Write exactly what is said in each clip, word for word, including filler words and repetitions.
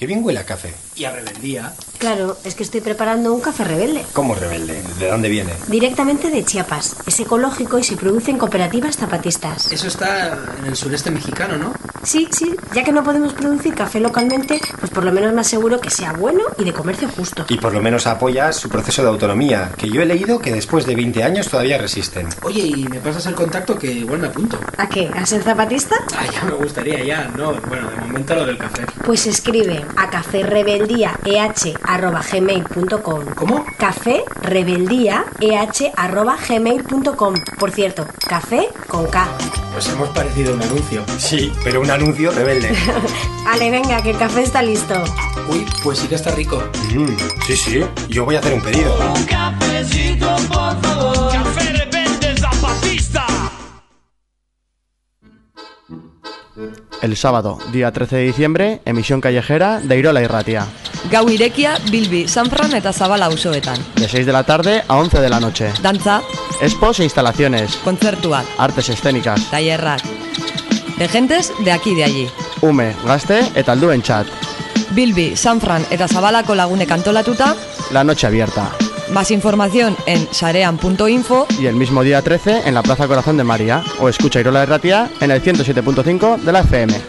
Qué bien huele a café. Y a rebeldía. Claro, es que estoy preparando un café rebelde. ¿Cómo rebelde? ¿De dónde viene? Directamente de Chiapas. Es ecológico y se produce en cooperativas zapatistas. Eso está en el sureste mexicano, ¿no? Sí, sí. Ya que no podemos producir café localmente, pues por lo menos me aseguro que sea bueno y de comercio justo. Y por lo menos apoyas su proceso de autonomía, que yo he leído que después de veinte años todavía resisten. Oye, ¿y me pasas el contacto que igual me apunto? ¿A qué? ¿A ser zapatista? Ah, ya me gustaría, ya. No, bueno, de momento lo del café. Pues escribe a caférebeldía e h arroba gmail punto com. ¿Cómo? Caférebeldía e h arroba gmail punto com. Por cierto, café con K. Pues hemos parecido un anuncio. Sí, pero un anuncio rebelde. Ale, venga, que el café está listo. Uy, pues sí que está rico. Mm, sí, sí, yo voy a hacer un pedido. Un cafecito, por favor. Café Rebelde Zapatista. El sábado, día trece de diciembre, emisión callejera de Irola Irratia. Gau irekia, Bilbi, Sanfran eta Zabala auzoetan. De seis de la tarde a once de la noche. Dantza, Expos e instalaciones. kontzertuak, Artes escénicas. tailerrak. De gentes de aquí de allí. Ume, gazte eta alduen chat. Bilbi, Sanfran eta Zabalako lagunek antolatuta. La noche abierta. Más información en sarean punto info. Y el mismo día trece en la Plaza Corazón de María. O escucha Irola Irratia en el ciento siete punto cinco de la F M.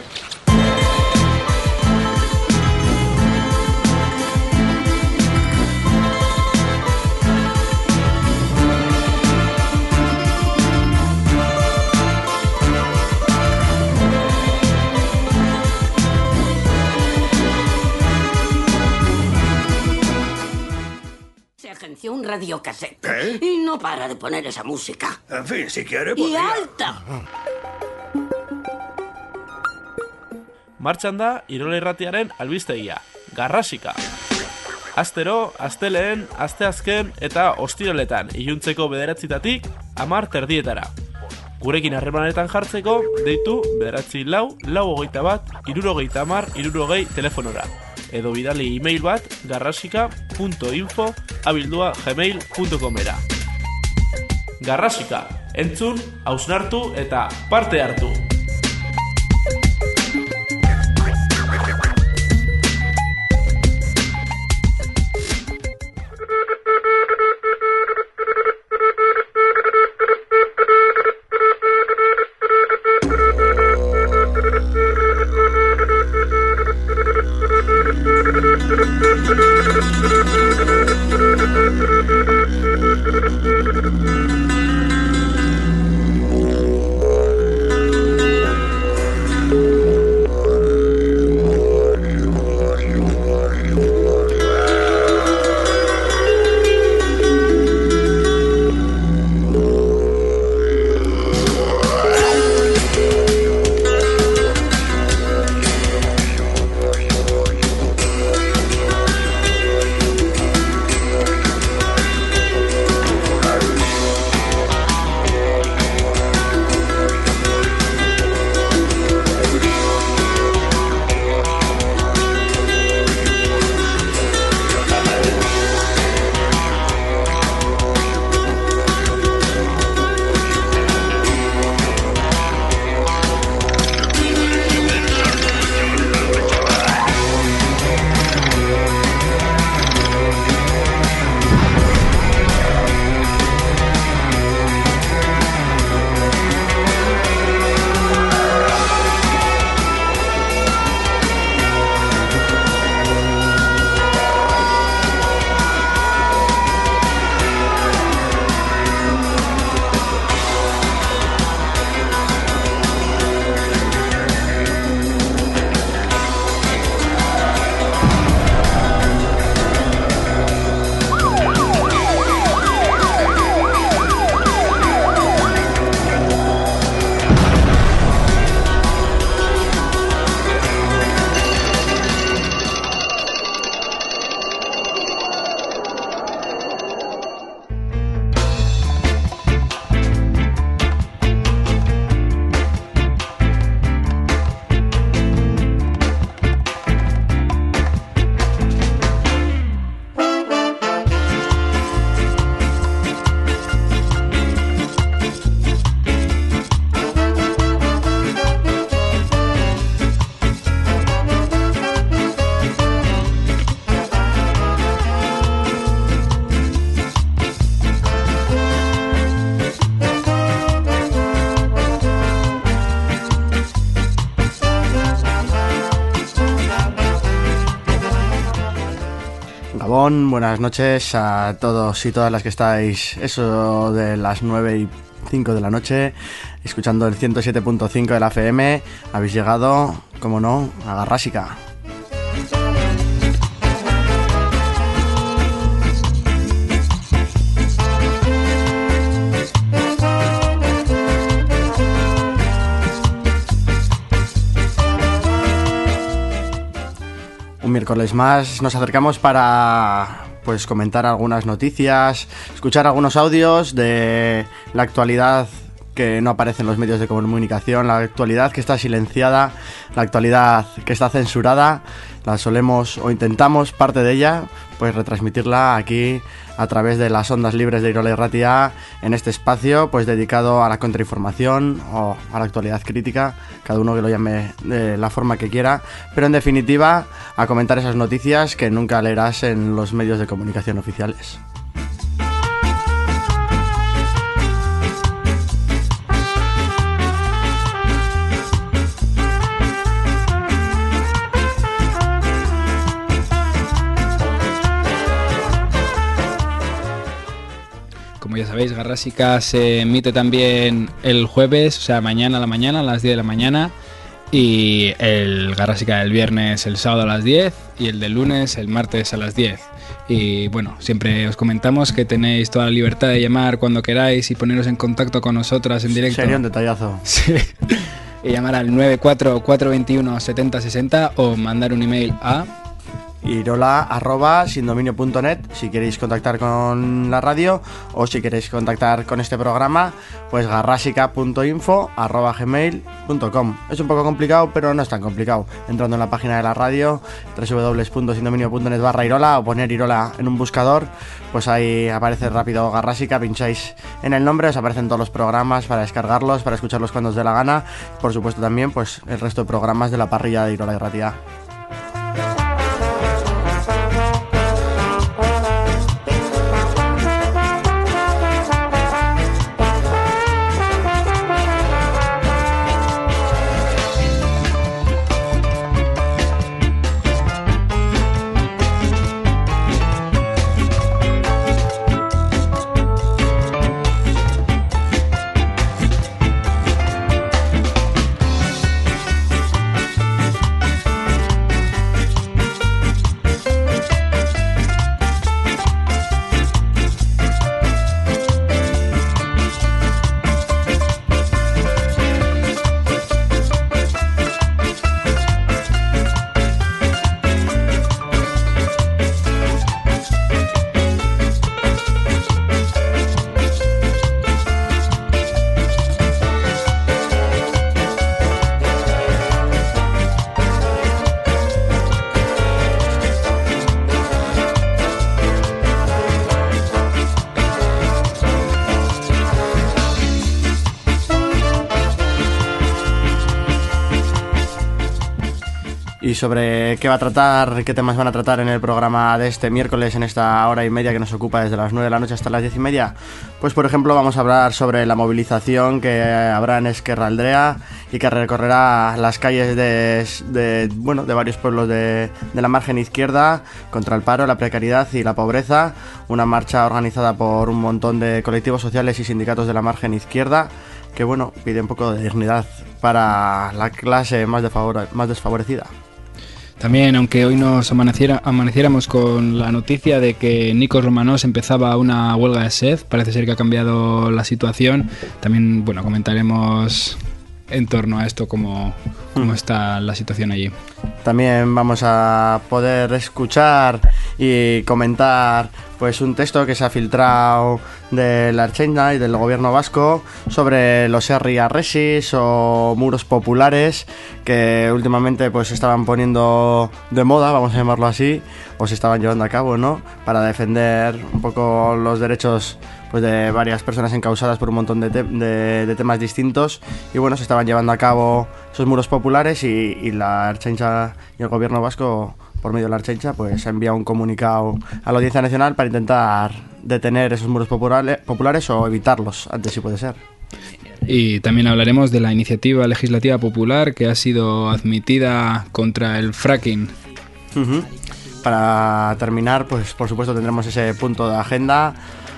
Un radiocassette. ¿Qué? Y no para de poner esa música. En fin, si quiere, Y podría. alta. Martxan da Irola Irratiaren albistegia, Garrasika. Astero, asteleen, asteazken eta ostiraletan iluntzeko bederatzitatik hamar terdietara. Gurekin harremanetan jartzeko, deitu bederatzi lau, lau hogeita bat, hirurogeita hamar, hirurogei telefonora. Edo bidali e-mail bat garrasika punto info abildua gmail punto comera. Garrasika, entzun, hausnartu eta parte hartu. Gabón, buenas noches a todos y todas las que estáis, eso de las nueve y cinco de la noche, escuchando el ciento siete punto cinco de la F M. Habéis llegado, como no, a Garrásica. Un miércoles más nos acercamos para pues comentar algunas noticias, escuchar algunos audios de la actualidad que no aparece en los medios de comunicación, la actualidad que está silenciada, la actualidad que está censurada. La solemos o intentamos, parte de ella, pues retransmitirla aquí a través de las ondas libres de Irola y Ratia, en este espacio pues dedicado a la contrainformación o a la actualidad crítica, cada uno que lo llame de la forma que quiera, pero en definitiva a comentar esas noticias que nunca leerás en los medios de comunicación oficiales. Como ya sabéis, Garrásica se emite también el jueves, o sea, mañana a la mañana, a las diez de la mañana, y el Garrásica del viernes el sábado a las diez y el del lunes el martes a las diez. Y bueno, siempre os comentamos que tenéis toda la libertad de llamar cuando queráis y poneros en contacto con nosotras en directo. Sería un detallazo. Sí. Y llamar al nueve cuatro cuatro dos uno siete cero seis cero o mandar un email a irola arroba sindominio punto net si queréis contactar con la radio, o si queréis contactar con este programa, pues garrasica punto info arroba gmail punto com. Es un poco complicado, pero no es tan complicado. Entrando en la página de la radio, doble u doble u doble u punto sindominio punto net barra Irola, o poner Irola en un buscador, pues ahí aparece rápido Garrásica, pincháis en el nombre, os aparecen todos los programas para descargarlos, para escucharlos cuando os dé la gana. Por supuesto también pues el resto de programas de la parrilla de Irola y Ratia. Y sobre qué va a tratar, qué temas van a tratar en el programa de este miércoles, en esta hora y media que nos ocupa desde las nueve de la noche hasta las diez y media, pues por ejemplo vamos a hablar sobre la movilización que habrá en Esquerraldrea y que recorrerá las calles de, de, bueno, de varios pueblos de, de la margen izquierda contra el paro, la precariedad y la pobreza. Una marcha organizada por un montón de colectivos sociales y sindicatos de la margen izquierda que, bueno, pide un poco de dignidad para la clase más, defavor- más desfavorecida. También, aunque hoy nos amaneciera, amaneciéramos con la noticia de que Nikos Romanos empezaba una huelga de sed, parece ser que ha cambiado la situación. También, bueno, comentaremos en torno a esto cómo, cómo está la situación allí. También vamos a poder escuchar y comentar pues un texto que se ha filtrado de la Ertzaintza y del gobierno vasco sobre los herri arresis o muros populares que últimamente pues se estaban poniendo de moda, vamos a llamarlo así, o se estaban llevando a cabo, ¿no?, para defender un poco los derechos pues de varias personas encausadas por un montón de, te- de, de temas distintos. Y bueno, se estaban llevando a cabo esos muros populares y, y la Ertzaintza y el gobierno vasco, por medio de la Ertzaintza, pues ha enviado un comunicado a la Audiencia Nacional para intentar detener esos muros populares, populares o evitarlos antes, si puede ser. Y también hablaremos de la iniciativa legislativa popular que ha sido admitida contra el fracking. Uh-huh. para terminar, pues por supuesto tendremos ese punto de agenda.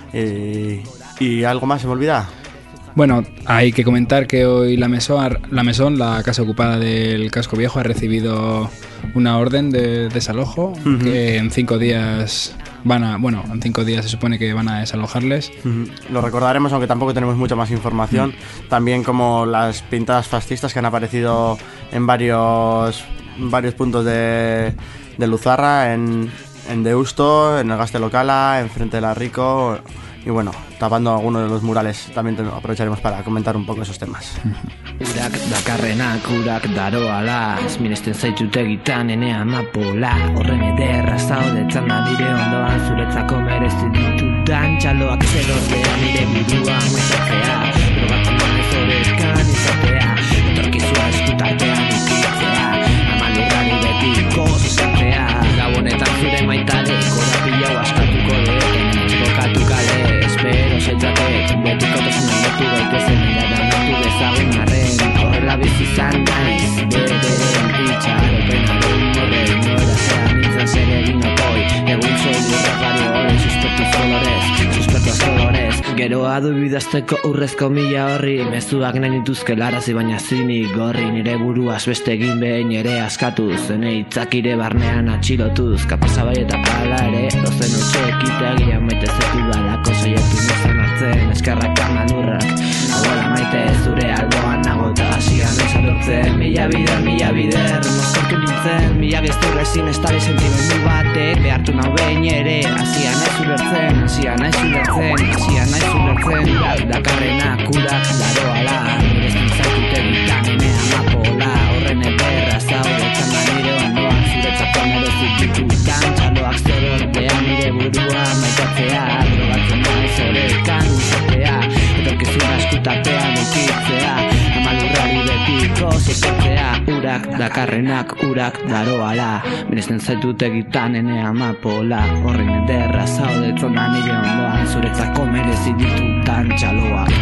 Y, y algo más se me olvida. Bueno, hay que comentar que hoy la Mesón, la Mesón, la casa ocupada del Casco Viejo, ha recibido una orden de desalojo, uh-huh. que en cinco días van a, bueno, en cinco días se supone que van a desalojarles. Uh-huh. Lo recordaremos, aunque tampoco tenemos mucha más información. Uh-huh. También como las pintadas fascistas que han aparecido en varios, varios puntos de, de Luzarra, en, en Deusto, en el Gaste Locala, en Frente de la Rico. Y bueno, tapando algunos de los murales, también aprovecharemos para comentar un poco esos temas. Urak dakarrenak urak daroala, minesten zaitut egitan ene amapola. Horren ederra zaudetzen da nire ondoan, zuretzako merezi ditudan txaloak zerortea nire burua maitatzea. Probatzen banez horrekan izatea, etorkizua eskutartean ikitzea, amalurrari betiko zuzatzea. Gabonetan zure maitale, korapilau askatuko deten, txokatu kale. Espero zaitzatek, betiko tosunan lotu gaitezen, iradan hartu dezagun arren. Horrela bizizan naiz, bederen itxaropenaren horren. Nora zean nintzen zer egin okoi, egun soilu rapario horren, suspektuz kolorez, suspektuaz kolorez. Geroa du bidazteko urrezko mila horri, mezuak nahi nituzke larazi baina zinik gorri. Nire buruaz beste egin behin ere askatuz, zene itzakire barnean atxilotuz. Kapazabai eta pala ere, dozen utxe ekiteagian maite zetu balako saiatu nizan hartzen, eskerrak amanurrak. Nagoela maite zure alboan nago eta hasian esarrotzen. Mila bider, mila bider, mozkortu nintzen, mila gezturrezin estari sentimendu batek. Behartu nau behin ere, hasian ez ulertzen, hasian ez ulertzen, hasian ez ulertzen. Urak dakarrenak urak daroala, miresten zaitut egitan ene amapola. Horren ederra zaudetzen da nire ondoan, zuretzako merezik ditutan txaloak zerortea nire burua maitatzea. Drogatzen naiz horrekan uzatea, etorkizuna eskutartean ukitzea, amalurrari betiko zuzatzea. Urak dakarrenak urak daroala, miresten zaitut egitan ene amapola. Horren ederra zaudetzen da nire ondoan, zuretzako merezi ditutan txaloak.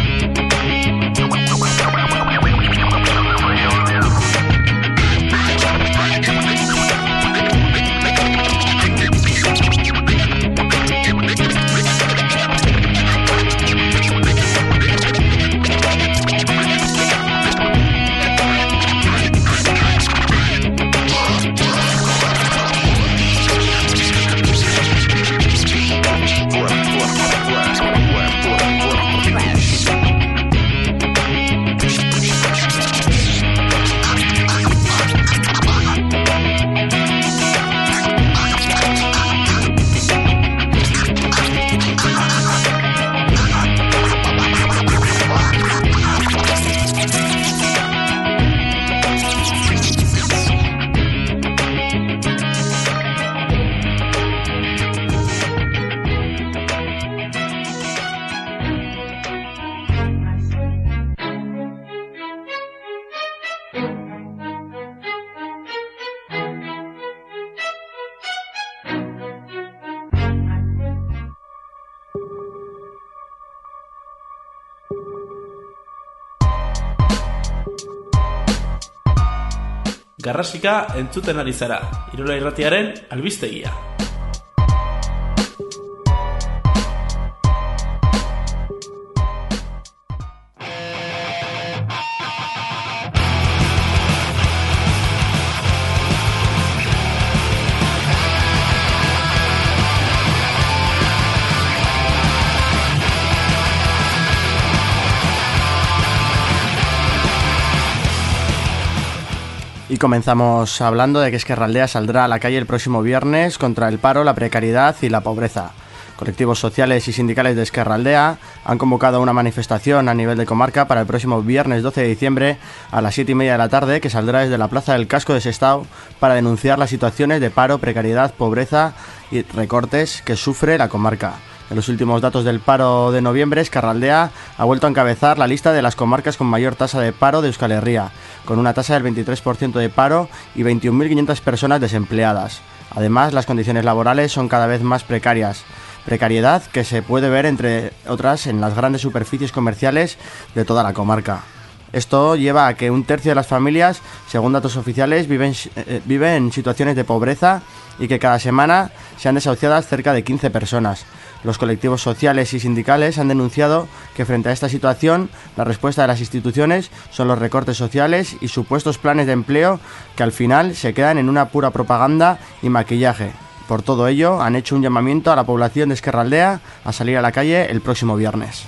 Garrasika entzuten ari zara, Irola Irratiaren albistegia. Y comenzamos hablando de que Ezkerraldea saldrá a la calle el próximo viernes contra el paro, la precariedad y la pobreza. Colectivos sociales y sindicales de Ezkerraldea han convocado una manifestación a nivel de comarca para el próximo viernes doce de diciembre a las siete y media de la tarde, que saldrá desde la Plaza del Casco de Sestao para denunciar las situaciones de paro, precariedad, pobreza y recortes que sufre la comarca. En los últimos datos del paro de noviembre, Ezkerraldea ha vuelto a encabezar la lista de las comarcas con mayor tasa de paro de Euskal Herria, con una tasa del veintitrés por ciento de paro y veintiún mil quinientas personas desempleadas. Además, las condiciones laborales son cada vez más precarias. Precariedad que se puede ver, entre otras, en las grandes superficies comerciales de toda la comarca. Esto lleva a que un tercio de las familias, según datos oficiales, viven, eh, viven en situaciones de pobreza y que cada semana sean desahuciadas cerca de quince personas. Los colectivos sociales y sindicales han denunciado que frente a esta situación la respuesta de las instituciones son los recortes sociales y supuestos planes de empleo que al final se quedan en una pura propaganda y maquillaje. Por todo ello, han hecho un llamamiento a la población de Ezkerraldea a salir a la calle el próximo viernes.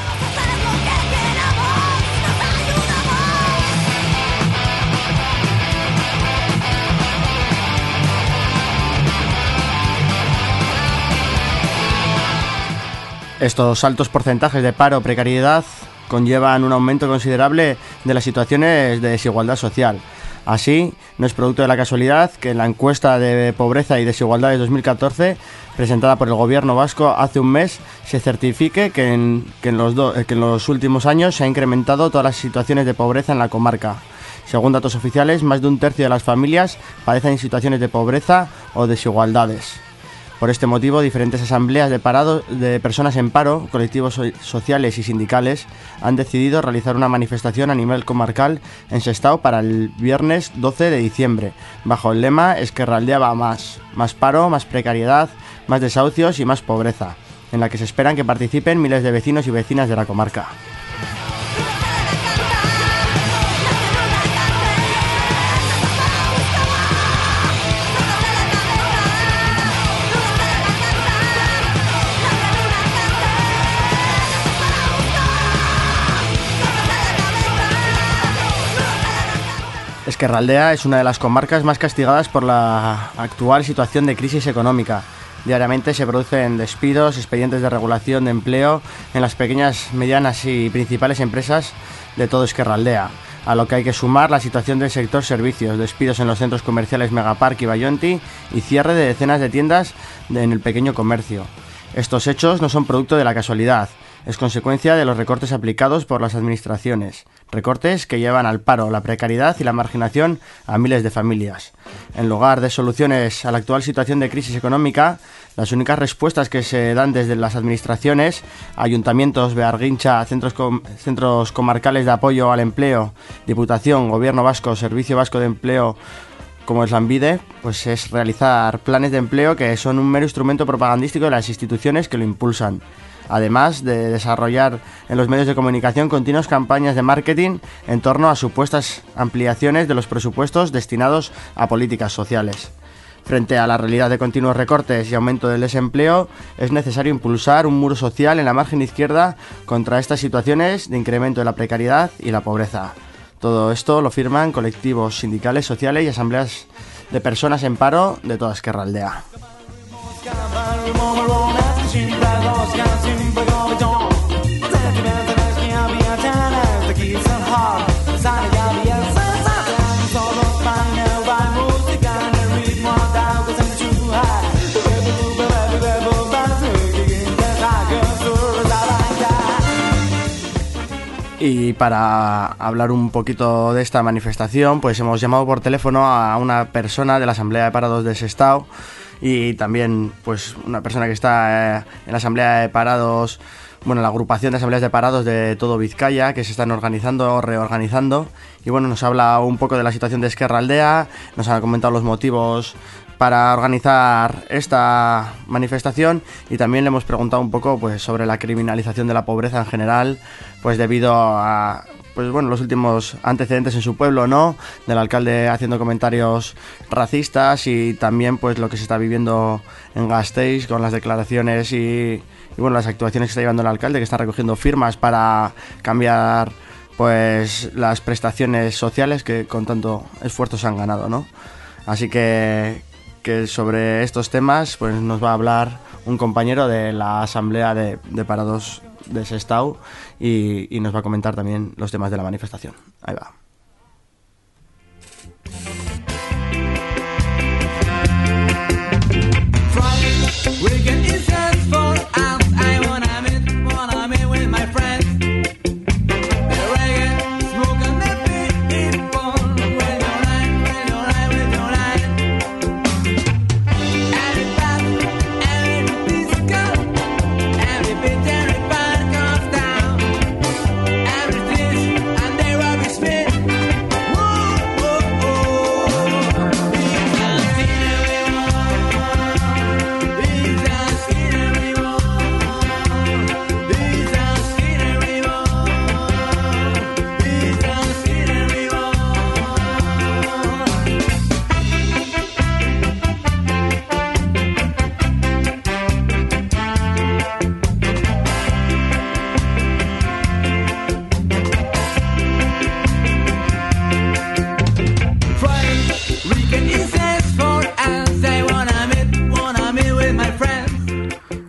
Estos altos porcentajes de paro o precariedad conllevan un aumento considerable de las situaciones de desigualdad social. Así, no es producto de la casualidad que en la encuesta de pobreza y desigualdad de dos mil catorce, presentada por el gobierno vasco hace un mes, se certifique que en, que en, los, do, que en los últimos años se han incrementado todas las situaciones de pobreza en la comarca. Según datos oficiales, más de un tercio de las familias padecen situaciones de pobreza o desigualdades. Por este motivo, diferentes asambleas de, parado, de personas en paro, colectivos so- sociales y sindicales han decidido realizar una manifestación a nivel comarcal en Sestao para el viernes doce de diciembre, bajo el lema Ezkerraldea va más, más paro, más precariedad, más desahucios y más pobreza, en la que se esperan que participen miles de vecinos y vecinas de la comarca. Ezkerraldea es una de las comarcas más castigadas por la actual situación de crisis económica. Diariamente se producen despidos, expedientes de regulación de empleo en las pequeñas, medianas y principales empresas de todo Ezkerraldea, a lo que hay que sumar la situación del sector servicios, despidos en los centros comerciales Megapark y Bayonti y cierre de decenas de tiendas en el pequeño comercio. Estos hechos no son producto de la casualidad, es consecuencia de los recortes aplicados por las administraciones, recortes que llevan al paro, la precariedad y la marginación a miles de familias. En lugar de soluciones a la actual situación de crisis económica, las únicas respuestas que se dan desde las administraciones, ayuntamientos, Bearguincha, centros, com- centros comarcales de apoyo al empleo, Diputación, Gobierno Vasco, Servicio Vasco de Empleo, como es Lanbide, pues es realizar planes de empleo que son un mero instrumento propagandístico de las instituciones que lo impulsan. Además de desarrollar en los medios de comunicación continuas campañas de marketing en torno a supuestas ampliaciones de los presupuestos destinados a políticas sociales. Frente a la realidad de continuos recortes y aumento del desempleo, es necesario impulsar un muro social en la margen izquierda contra estas situaciones de incremento de la precariedad y la pobreza. Todo esto lo firman colectivos sindicales, sociales y asambleas de personas en paro de toda Ezkerraldea. Y para hablar un poquito de esta manifestación, pues hemos llamado por teléfono a una persona de la Asamblea de Parados de Sestao y también pues una persona que está eh, en la Asamblea de Parados, bueno, la agrupación de asambleas de parados de todo Vizcaya, que se están organizando o reorganizando, y bueno, nos habla un poco de la situación de Ezkerraldea, nos ha comentado los motivos para organizar esta manifestación y también le hemos preguntado un poco pues sobre la criminalización de la pobreza en general, pues debido a pues bueno, los últimos antecedentes en su pueblo, ¿no? Del alcalde haciendo comentarios racistas y también pues lo que se está viviendo en Gasteiz con las declaraciones y, y bueno, las actuaciones que está llevando el alcalde, que está recogiendo firmas para cambiar pues las prestaciones sociales que con tanto esfuerzo se han ganado, ¿no? Así que que sobre estos temas pues nos va a hablar un compañero de la Asamblea de, de Parados de Sestao y, y nos va a comentar también los temas de la manifestación. Ahí va. Every bitch, every bad comes down. Every stitch and they were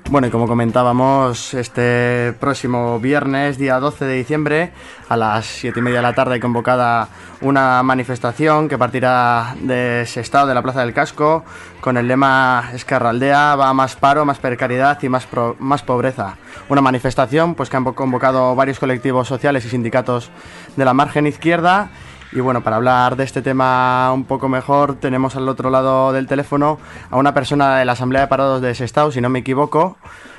Bueno, y como comentábamos, este próximo viernes, día doce de diciembre, a las siete y media de la tarde, hay convocada una manifestación que partirá de Sestao, de la Plaza del Casco, con el lema Esquerra Aldea va a más paro, más precariedad y más, pro, más pobreza. Una manifestación pues que han convocado varios colectivos sociales y sindicatos de la margen izquierda. Y bueno, para hablar de este tema un poco mejor, tenemos al otro lado del teléfono a una persona de la Asamblea de Parados de Sestao, si no me equivoco,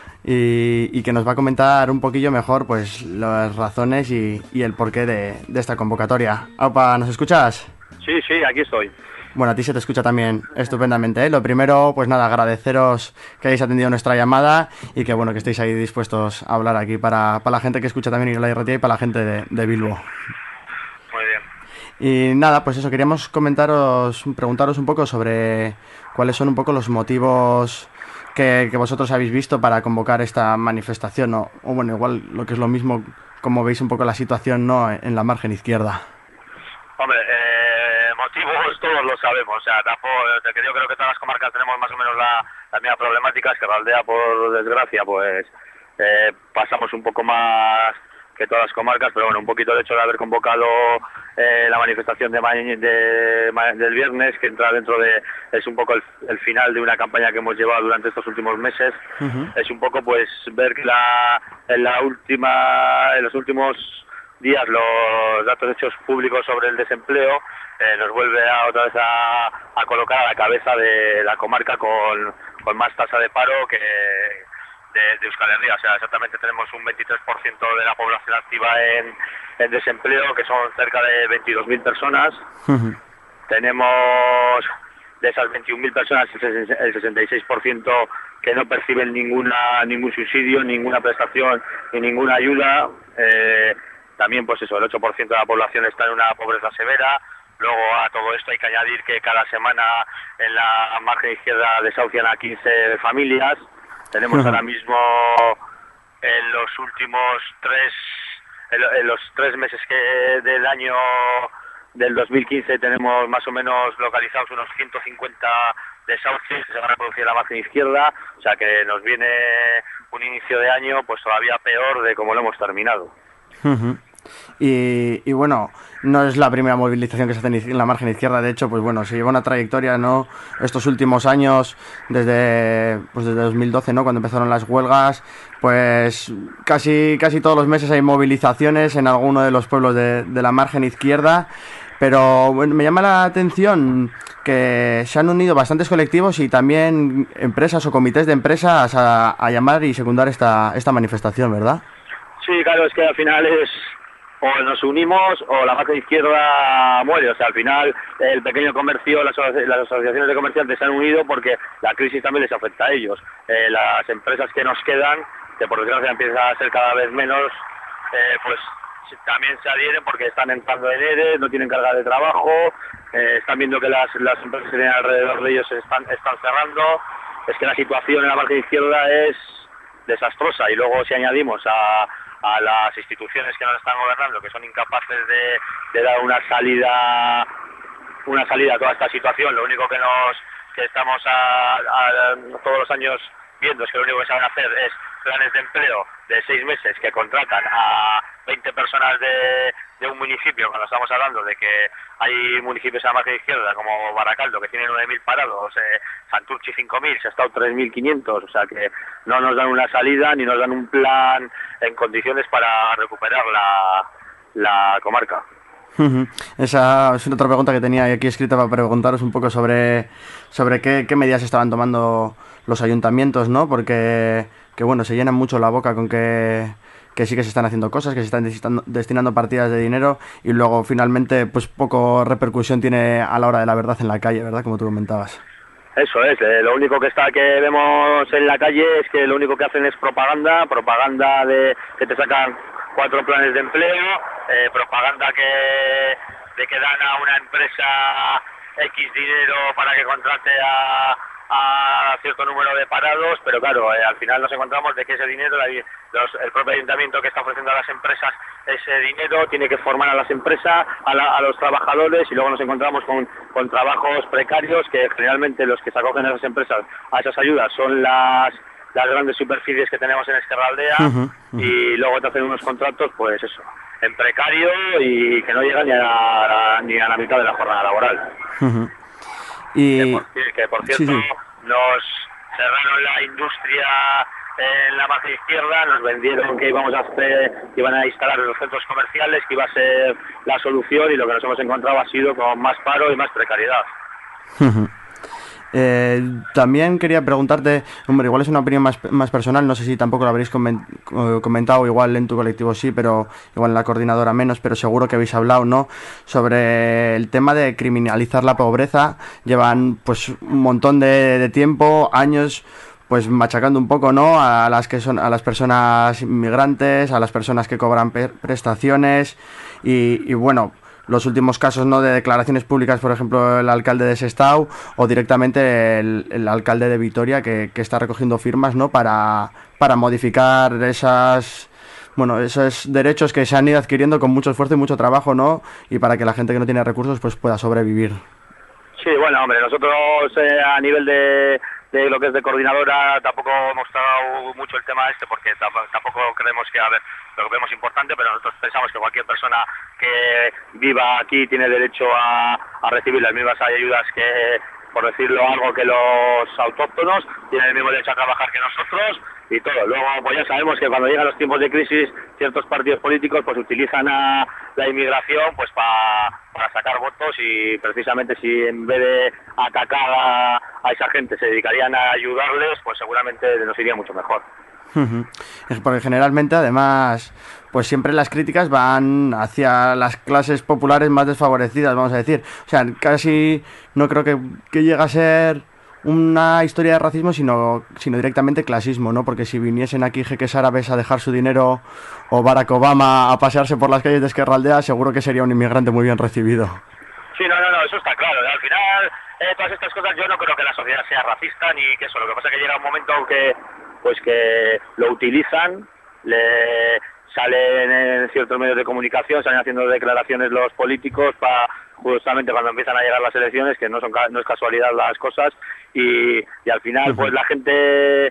y, y que nos va a comentar un poquillo mejor pues las razones y, y el porqué de, de esta convocatoria. Aupa, ¿nos escuchas? Sí, sí, aquí estoy. Bueno, a ti se te escucha también estupendamente, ¿eh? Lo primero, pues nada, agradeceros que hayáis atendido nuestra llamada y que bueno, que estéis ahí dispuestos a hablar aquí para, para la gente que escucha también Irla y Ratia y para la gente de, de Bilbo. Muy bien. Y nada, pues eso, queríamos comentaros, preguntaros un poco sobre cuáles son un poco los motivos que, que vosotros habéis visto para convocar esta manifestación, ¿no? O bueno, igual lo que es lo mismo, como veis un poco la situación, ¿no?, en la margen izquierda. Hombre, eh, motivos todos lo sabemos, o sea, tampoco, que yo creo que todas las comarcas tenemos más o menos la, la misma problemática, es que la aldea, por desgracia, pues eh, pasamos un poco más que todas las comarcas, pero bueno, un poquito el hecho de haber convocado eh, la manifestación de, ma de, de del viernes, que entra dentro de, es un poco el, el final de una campaña que hemos llevado durante estos últimos meses, uh-huh. Es un poco pues ver que la, en la última, en los últimos días los datos hechos públicos sobre el desempleo eh, nos vuelve a, otra vez a, a colocar a la cabeza de la comarca con, con más tasa de paro que De, de Euskal Herria, o sea, exactamente tenemos un veintitrés por ciento de la población activa en, en desempleo, que son cerca de veintidós mil personas. Uh-huh. Tenemos de esas veintiún mil personas el sesenta y seis por ciento que no perciben ninguna ningún subsidio, ninguna prestación ni ninguna ayuda. Eh, también, pues eso, el ocho por ciento de la población está en una pobreza severa. Luego a todo esto hay que añadir que cada semana en la margen izquierda desahucian a quince familias. Tenemos ahora mismo en los últimos tres, en los tres meses que del año del dos mil quince tenemos más o menos localizados unos ciento cincuenta desahucios que se van a producir en la margen izquierda, o sea que nos viene un inicio de año pues todavía peor de como lo hemos terminado. Uh-huh. Y, y bueno, no es la primera movilización que se hace en la margen izquierda, de hecho, pues bueno, se lleva una trayectoria, ¿no?, estos últimos años, desde pues desde dos mil doce, ¿no?, cuando empezaron las huelgas, pues casi casi todos los meses hay movilizaciones en alguno de los pueblos de, de la margen izquierda, pero bueno, me llama la atención que se han unido bastantes colectivos y también empresas o comités de empresas a, a llamar y secundar esta, esta manifestación, ¿verdad? Sí, claro, es que al final es o nos unimos o la margen izquierda muere, o sea, al final el pequeño comercio, las, las asociaciones de comerciantes se han unido porque la crisis también les afecta a ellos. Eh, las empresas que nos quedan, que por desgracia empiezan a ser cada vez menos, eh, pues también se adhieren porque están entrando en E R E, no tienen carga de trabajo, eh, están viendo que las, las empresas que tienen alrededor de ellos están, están cerrando. Es que la situación en la margen izquierda es desastrosa y luego si añadimos a a las instituciones que nos están gobernando, que son incapaces de, de dar una salida una salida a toda esta situación, lo único que nos que estamos a, a, todos los años viendo es que lo único que saben hacer es planes de empleo de seis meses que contratan a veinte personas de, de un municipio, cuando estamos hablando de que hay municipios a la margen izquierda como Baracaldo que tienen nueve mil parados, eh, Santurchi cinco mil, Sestao tres mil quinientos, o sea que no nos dan una salida ni nos dan un plan en condiciones para recuperar la, la comarca. Uh-huh. Esa es otra pregunta que tenía aquí escrita para preguntaros un poco sobre, sobre qué, qué medidas estaban tomando los ayuntamientos, ¿no? Porque que bueno, se llenan mucho la boca con que, que sí que se están haciendo cosas, que se están destinando, destinando partidas de dinero y luego finalmente pues poco repercusión tiene a la hora de la verdad en la calle, ¿verdad? Como tú comentabas. Eso es, eh, lo único que está que vemos en la calle es que lo único que hacen es propaganda, propaganda de que te sacan cuatro planes de empleo, eh, propaganda que de que dan a una empresa X dinero para que contrate a, a cierto número de parados, pero claro, eh, al final nos encontramos de que ese dinero, la, los, el propio ayuntamiento que está ofreciendo a las empresas ese dinero tiene que formar a las empresas, a, la, a los trabajadores y luego nos encontramos con, con trabajos precarios que generalmente los que se acogen a esas empresas, a esas ayudas son las las grandes superficies que tenemos en Ezkerraldea, uh-huh, uh-huh. y luego te hacen unos contratos, pues eso, en precario y que no llegan ni a la, ni a la mitad de la jornada laboral. Uh-huh. Y... Que, por, que por cierto, sí, sí. nos cerraron la industria en la margen izquierda, nos vendieron que íbamos a hacer, que iban a instalar en los centros comerciales, que iba a ser la solución, y lo que nos hemos encontrado ha sido con más paro y más precariedad. Uh-huh. Eh, también quería preguntarte, hombre, igual es una opinión más, más personal, no sé si tampoco lo habréis coment, comentado, igual en tu colectivo sí, pero igual en la coordinadora menos, pero seguro que habéis hablado, ¿no?, sobre el tema de criminalizar la pobreza. Llevan pues un montón de, de tiempo, años, pues machacando un poco, ¿no?, a las que son a las personas inmigrantes, a las personas que cobran pe- prestaciones y, y bueno, los últimos casos, ¿no?, de declaraciones públicas, por ejemplo, el alcalde de Sestao o directamente el, el alcalde de Vitoria, que, que está recogiendo firmas, ¿no?, para, para modificar esas, bueno, esos derechos que se han ido adquiriendo con mucho esfuerzo y mucho trabajo, ¿no?, y para que la gente que no tiene recursos pues pueda sobrevivir. Sí, bueno, hombre, nosotros eh, a nivel de, de lo que es de coordinadora tampoco hemos tratado mucho el tema este, porque tampoco creemos que, a ver, lo que vemos importante, pero nosotros pensamos que cualquier persona que viva aquí tiene derecho a, a recibir las mismas ayudas que, por decirlo algo, que los autóctonos, tienen el mismo derecho a trabajar que nosotros y todo. Luego, pues ya sabemos que cuando llegan los tiempos de crisis, ciertos partidos políticos pues utilizan a la inmigración pues pa, para sacar votos, y precisamente si en vez de atacar a, a esa gente se dedicarían a ayudarles, pues seguramente nos iría mucho mejor. Uh-huh. Porque generalmente, además, pues siempre las críticas van hacia las clases populares más desfavorecidas, vamos a decir. O sea, casi no creo que, que llegue a ser una historia de racismo, sino, sino directamente clasismo, ¿no? Porque si viniesen aquí jeques árabes a dejar su dinero o Barack Obama a pasearse por las calles de Ezkerraldea, seguro que sería un inmigrante muy bien recibido. Sí, no, no, no, eso está claro. Al final, eh, todas estas cosas, yo no creo que la sociedad sea racista ni que eso. Lo que pasa es que llega un momento que pues que lo utilizan, le salen en ciertos medios de comunicación, salen haciendo declaraciones los políticos para justamente cuando empiezan a llegar las elecciones, que no son no es casualidad las cosas, y, y al final pues la gente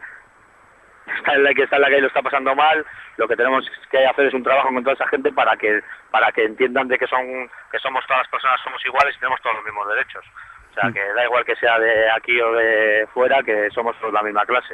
está en la que está en la que lo está pasando mal. Lo que tenemos que hacer es un trabajo con toda esa gente para que para que entiendan de que son que somos todas las personas, somos iguales y tenemos todos los mismos derechos. O sea, que da igual que sea de aquí o de fuera, que somos todos la misma clase.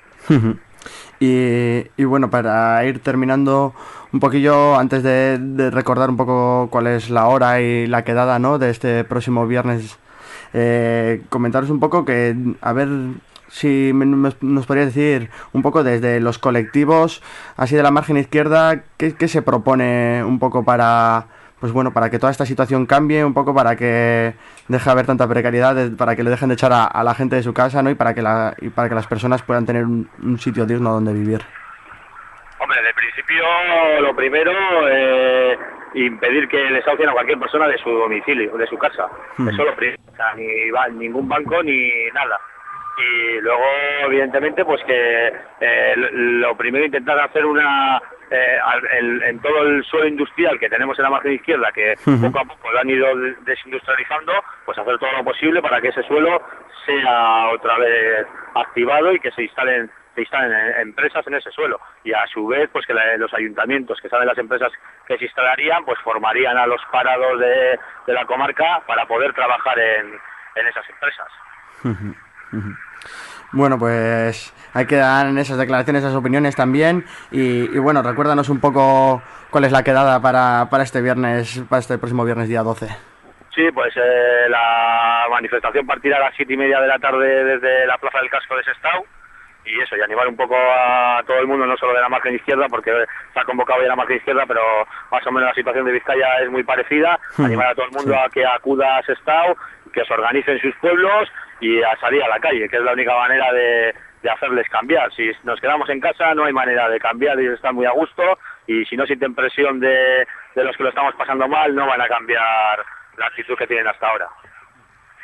Y, y bueno, para ir terminando un poquillo, antes de, de recordar un poco cuál es la hora y la quedada, ¿no?, de este próximo viernes, eh, comentaros un poco que, a ver si me, me, nos podría decir un poco desde los colectivos, así de la margen izquierda, ¿qué, qué se propone un poco para, pues bueno, para que toda esta situación cambie, un poco para que deje de haber tanta precariedad, para que le dejen de echar a, a la gente de su casa, ¿no?, y para que la y para que las personas puedan tener un, un sitio digno donde vivir? Hombre, de principio, lo primero, eh, impedir que desahucien a cualquier persona de su domicilio, de su casa. Hmm. Eso lo primero, o sea, ni va, ningún banco ni nada. Y luego, evidentemente, pues que eh, lo primero intentar hacer una... Eh, el, en todo el suelo industrial que tenemos en la margen izquierda, que uh-huh. poco a poco lo han ido desindustrializando, pues hacer todo lo posible para que ese suelo sea otra vez activado y que se instalen se instalen empresas en ese suelo, y a su vez pues que la, los ayuntamientos que saben las empresas que se instalarían pues formarían a los parados de, de la comarca para poder trabajar en, en esas empresas. Uh-huh. Uh-huh. Bueno, pues hay que dar esas declaraciones, esas opiniones también, y, y bueno, recuérdanos un poco cuál es la quedada para, para este viernes, para este próximo viernes día doce. Sí, pues eh, la manifestación partirá a las siete y media de la tarde desde la Plaza del Casco de Sestao, y eso, y animar un poco a todo el mundo, no solo de la margen izquierda, porque se ha convocado ya la margen izquierda, pero más o menos la situación de Vizcaya es muy parecida. Hmm. Animar a todo el mundo sí. a que acuda a Sestao, que se organice en sus pueblos y a salir a la calle, que es la única manera de, de hacerles cambiar. Si nos quedamos en casa no hay manera de cambiar, ellos están muy a gusto, y si no sienten presión de, de los que lo estamos pasando mal, no van a cambiar la actitud que tienen hasta ahora.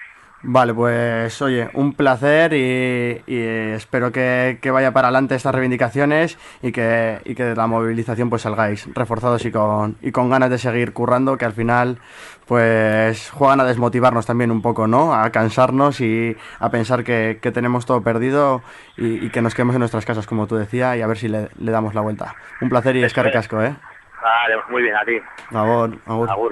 Vale, pues oye, un placer y, y espero que, que vaya para adelante estas reivindicaciones y que, y que de la movilización pues salgáis reforzados y con, y con ganas de seguir currando, que al final pues juegan a desmotivarnos también un poco, ¿no? A cansarnos y a pensar que, que tenemos todo perdido y, y que nos quedemos en nuestras casas, como tú decías, y a ver si le, le damos la vuelta. Un placer y escarri casco, ¿eh? Vale, muy bien, a ti. Agur, agur. Agur.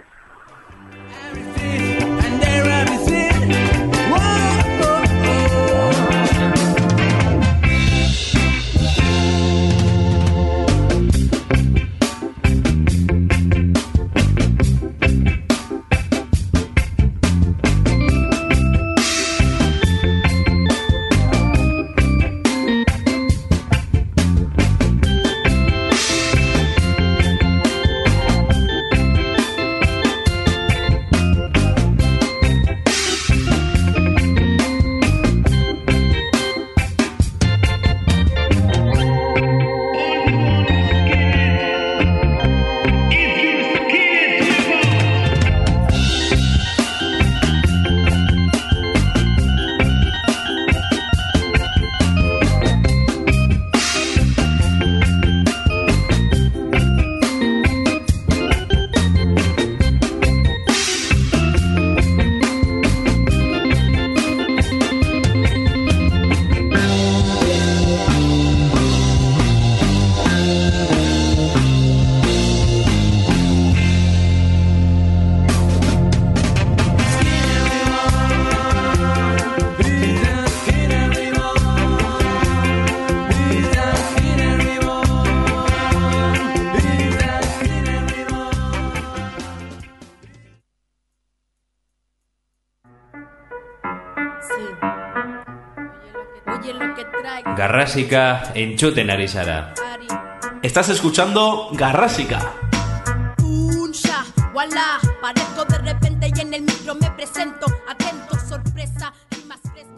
Garrasika entzuten ari zara. Estás escuchando Garrasika. Puncha, wala, parezco de repente y en el micro me presento. Atento, sorpresa y más fresca.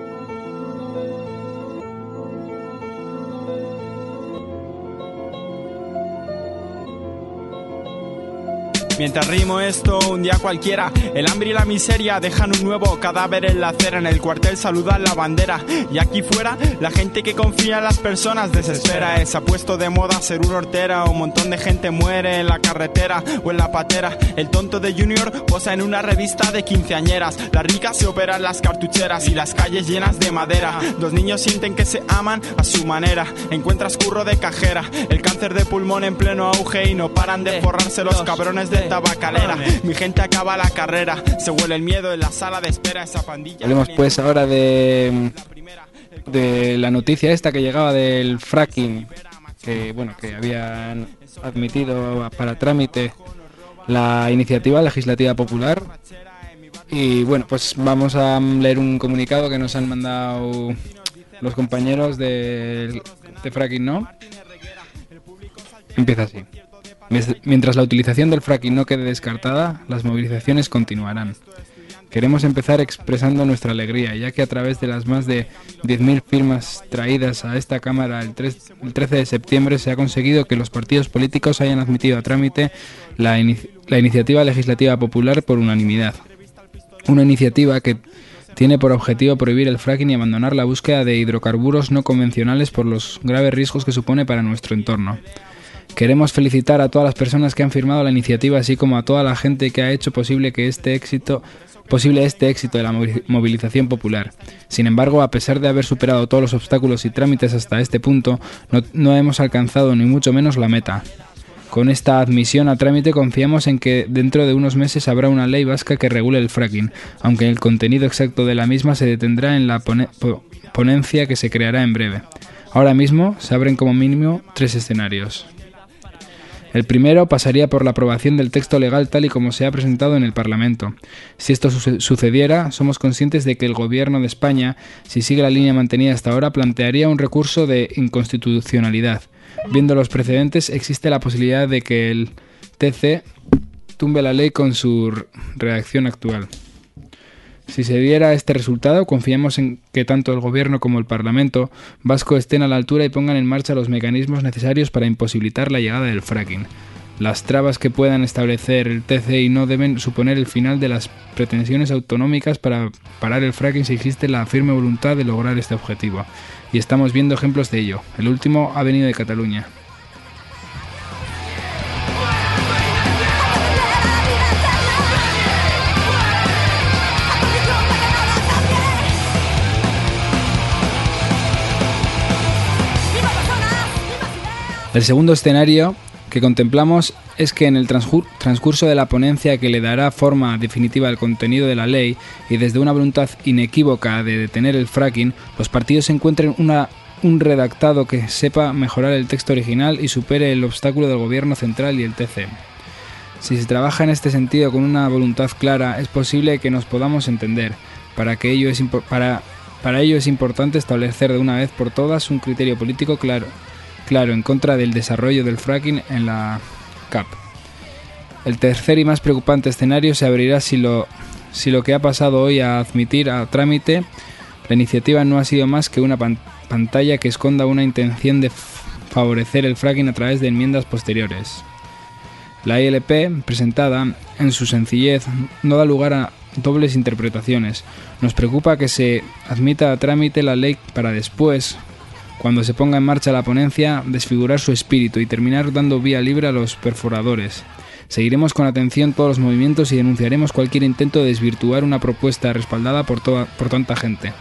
Mientras rimo esto, un día cualquiera, el hambre y la miseria dejan un nuevo cadáver en la acera. En el cuartel saludan la bandera y aquí fuera la gente que confía en las personas desespera. Se ha puesto de moda ser un hortera, un montón de gente muere en la carretera o en la patera. El tonto de Junior posa en una revista de quinceañeras. Las ricas se operan las cartucheras y las calles llenas de madera. Dos niños sienten que se aman a su manera. Encuentras curro de cajera, el cáncer de pulmón en pleno auge y no paran de forrarse los cabrones de tabacalera. Mi gente acaba la carrera, se huele el miedo en la sala de espera. Esa pandilla. Hablemos pues ahora de de la noticia esta que llegaba del fracking, que bueno, que habían admitido para trámite la iniciativa legislativa popular. Y bueno, pues vamos a leer un comunicado que nos han mandado los compañeros de, de Fracking No. Empieza así. Mientras la utilización del fracking no quede descartada, las movilizaciones continuarán. Queremos empezar expresando nuestra alegría, ya que a través de las más de diez mil firmas traídas a esta Cámara el trece de septiembre se ha conseguido que los partidos políticos hayan admitido a trámite la, inici- la iniciativa legislativa popular por unanimidad. Una iniciativa que tiene por objetivo prohibir el fracking y abandonar la búsqueda de hidrocarburos no convencionales por los graves riesgos que supone para nuestro entorno. Queremos felicitar a todas las personas que han firmado la iniciativa, así como a toda la gente que ha hecho posible que este éxito, posible este éxito de la movilización popular. Sin embargo, a pesar de haber superado todos los obstáculos y trámites hasta este punto, no, no hemos alcanzado ni mucho menos la meta. Con esta admisión a trámite confiamos en que dentro de unos meses habrá una ley vasca que regule el fracking, aunque el contenido exacto de la misma se detendrá en la pone- po- ponencia que se creará en breve. Ahora mismo se abren como mínimo tres escenarios. El primero pasaría por la aprobación del texto legal tal y como se ha presentado en el Parlamento. Si esto su- sucediera, somos conscientes de que el Gobierno de España, si sigue la línea mantenida hasta ahora, plantearía un recurso de inconstitucionalidad. Viendo los precedentes, existe la posibilidad de que el T C tumbe la ley con su redacción actual. Si se diera este resultado, confiamos en que tanto el Gobierno como el Parlamento vasco estén a la altura y pongan en marcha los mecanismos necesarios para imposibilitar la llegada del fracking. Las trabas que puedan establecer el T C I no deben suponer el final de las pretensiones autonómicas para parar el fracking si existe la firme voluntad de lograr este objetivo. Y estamos viendo ejemplos de ello. El último ha venido de Cataluña. El segundo escenario que contemplamos es que en el transcurso de la ponencia que le dará forma definitiva al contenido de la ley y desde una voluntad inequívoca de detener el fracking, los partidos encuentren una, un redactado que sepa mejorar el texto original y supere el obstáculo del gobierno central y el T C. Si se trabaja en este sentido con una voluntad clara, es posible que nos podamos entender. Para, que ello, es para, para ello es importante establecer de una vez por todas un criterio político claro. Claro, en contra del desarrollo del fracking en la C A P. El tercer y más preocupante escenario se abrirá si lo, si lo que ha pasado hoy a admitir a trámite, la iniciativa no ha sido más que una pan, pantalla que esconda una intención de favorecer el fracking a través de enmiendas posteriores. La I L P, presentada en su sencillez, no da lugar a dobles interpretaciones. Nos preocupa que se admita a trámite la ley para después, cuando se ponga en marcha la ponencia, desfigurar su espíritu y terminar dando vía libre a los perforadores. Seguiremos con atención todos los movimientos y denunciaremos cualquier intento de desvirtuar una propuesta respaldada por, toda, por tanta gente.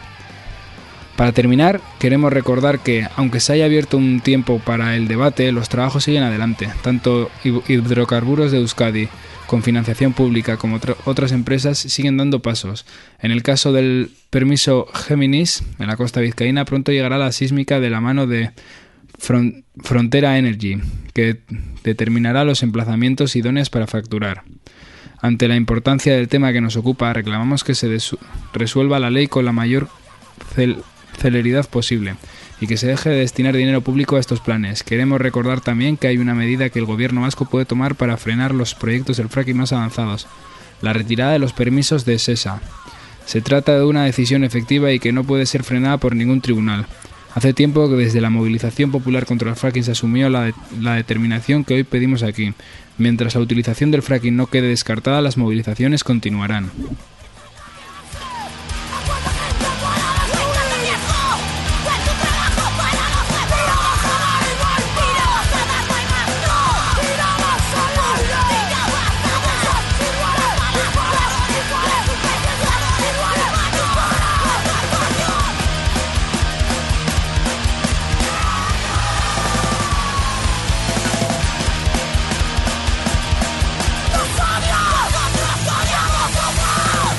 Para terminar, queremos recordar que, aunque se haya abierto un tiempo para el debate, los trabajos siguen adelante. Tanto Hidrocarburos de Euskadi, con financiación pública, como otras empresas, siguen dando pasos. En el caso del permiso Géminis, en la costa vizcaína, pronto llegará la sísmica de la mano de Front Frontera Energy, que determinará los emplazamientos idóneos para fracturar. Ante la importancia del tema que nos ocupa, reclamamos que se resuelva la ley con la mayor cel celeridad posible y que se deje de destinar dinero público a estos planes. Queremos recordar también que hay una medida que el gobierno vasco puede tomar para frenar los proyectos del fracking más avanzados: la retirada de los permisos de SESA. Se trata de una decisión efectiva y que no puede ser frenada por ningún tribunal. Hace tiempo que desde la movilización popular contra el fracking se asumió la, de la determinación que hoy pedimos aquí. Mientras la utilización del fracking no quede descartada, las movilizaciones continuarán. ¡Nosotros! ¡Nosotros!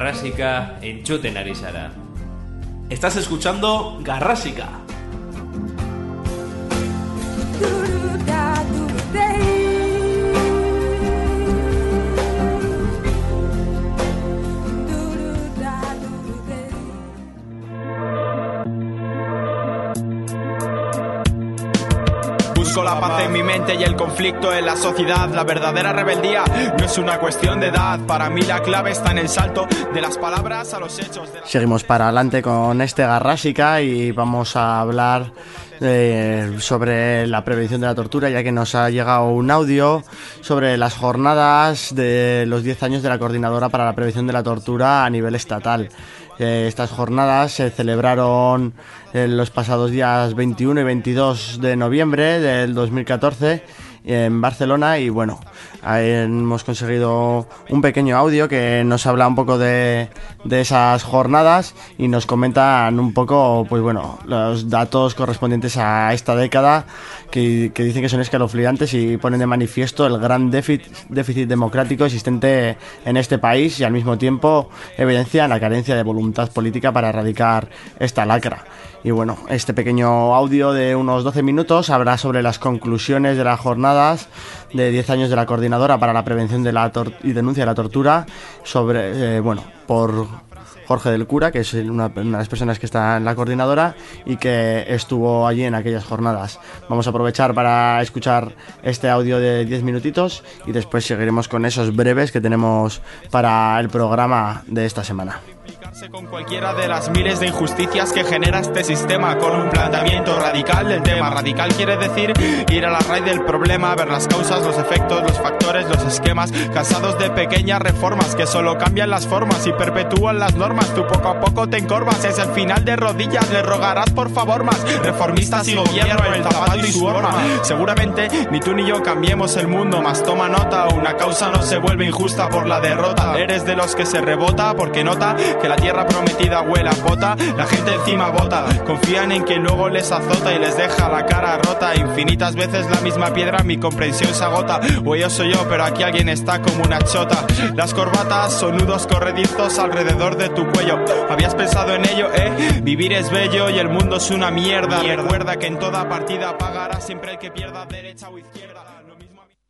Garrasika entzuten ari zara. Estás escuchando Garrasika. Busco la paz en mi mente y el conflicto en la sociedad. La verdadera rebeldía no es una cuestión de edad. Para mí la clave está en el salto de las palabras a los hechos. De la... Seguimos para adelante con este Garrasika y vamos a hablar eh, sobre la prevención de la tortura, ya que nos ha llegado un audio sobre las jornadas de los diez años de la Coordinadora para la Prevención de la Tortura a nivel estatal. Eh, estas jornadas se celebraron en los pasados días veintiuno y veintidós de noviembre del dos mil catorce en Barcelona y bueno, hemos conseguido un pequeño audio que nos habla un poco de, de esas jornadas y nos comentan un poco, pues bueno, los datos correspondientes a esta década que, que dicen que son escalofriantes y ponen de manifiesto el gran déficit, déficit democrático existente en este país y al mismo tiempo evidencian la carencia de voluntad política para erradicar esta lacra. Y bueno, este pequeño audio de unos doce minutos habla sobre las conclusiones de las jornadas de diez años de la Coordinadora para la Prevención de la Tor- y Denuncia de la Tortura, sobre, eh, bueno, por Jorge del Cura, que es una, una de las personas que está en la Coordinadora y que estuvo allí en aquellas jornadas. Vamos a aprovechar para escuchar este audio de diez minutitos y después seguiremos con esos breves que tenemos para el programa de esta semana. Con cualquiera de las miles de injusticias que genera este sistema, con un planteamiento radical del tema. Radical quiere decir ir a la raíz del problema, ver las causas, los efectos, los factores, los esquemas, cansados de pequeñas reformas que solo cambian las formas y perpetúan las normas. Tú poco a poco te encorvas, es el final de rodillas, le rogarás por favor más. Reformistas y gobierno, el zapato y su horma. Seguramente ni tú ni yo cambiemos el mundo, más toma nota, una causa no se vuelve injusta por la derrota. Eres de los que se rebota porque nota que la tierra prometida huele a pota, la gente encima vota, confían en que luego les azota y les deja la cara rota. Infinitas veces la misma piedra, mi comprensión se agota, o yo soy yo, pero aquí alguien está como una chota. Las corbatas son nudos corredizos alrededor de tu cuello. ¿Habías pensado en ello, eh? Vivir es bello y el mundo es una mierda. Recuerda que en toda partida pagará siempre el que pierda derecha o izquierda. Lo mismo a mí...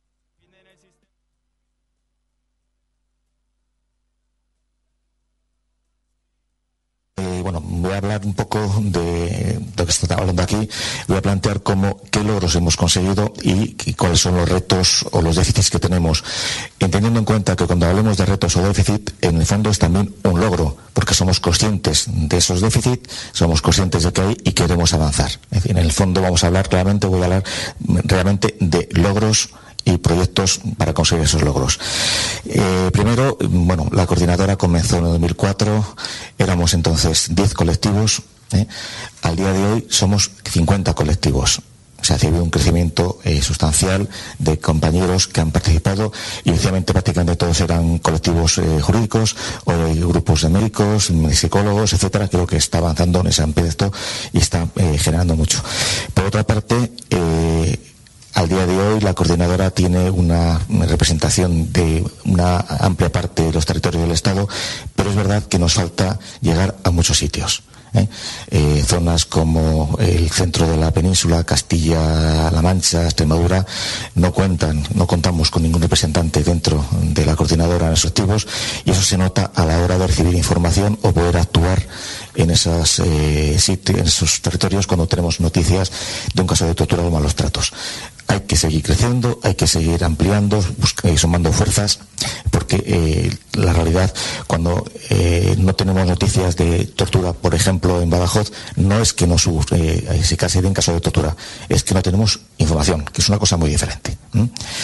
Eh, bueno, voy a hablar un poco de lo que se está hablando aquí. Voy a plantear cómo, qué logros hemos conseguido y, y cuáles son los retos o los déficits que tenemos. Entendiendo en cuenta que cuando hablemos de retos o déficit, en el fondo es también un logro, porque somos conscientes de esos déficits, somos conscientes de que hay y queremos avanzar. Es decir, en el fondo vamos a hablar claramente, voy a hablar realmente de logros y proyectos para conseguir esos logros. Eh, primero, bueno, la Coordinadora comenzó en el dos mil cuatro, éramos entonces diez colectivos, ¿eh? Al día de hoy somos cincuenta colectivos. O sea, ha habido un crecimiento eh, sustancial de compañeros que han participado y inicialmente prácticamente todos eran colectivos eh, jurídicos o eh, grupos de médicos, psicólogos, etcétera. Creo que está avanzando en ese aspecto y está eh, generando mucho. Por otra parte, eh, al día de hoy la Coordinadora tiene una representación de una amplia parte de los territorios del Estado, pero es verdad que nos falta llegar a muchos sitios. ¿eh? Eh, zonas como el centro de la península, Castilla-La Mancha, Extremadura, no cuentan, no contamos con ningún representante dentro de la Coordinadora en esos activos, y eso se nota a la hora de recibir información o poder actuar en esas eh, sitios, en esos territorios cuando tenemos noticias de un caso de tortura o malos tratos. Hay que seguir creciendo, hay que seguir ampliando, busca, eh, sumando fuerzas, porque eh, la realidad, cuando eh, no tenemos noticias de tortura, por ejemplo, en Badajoz, no es que no eh, se case den caso de tortura, es que no tenemos información, que es una cosa muy diferente. ¿Mm?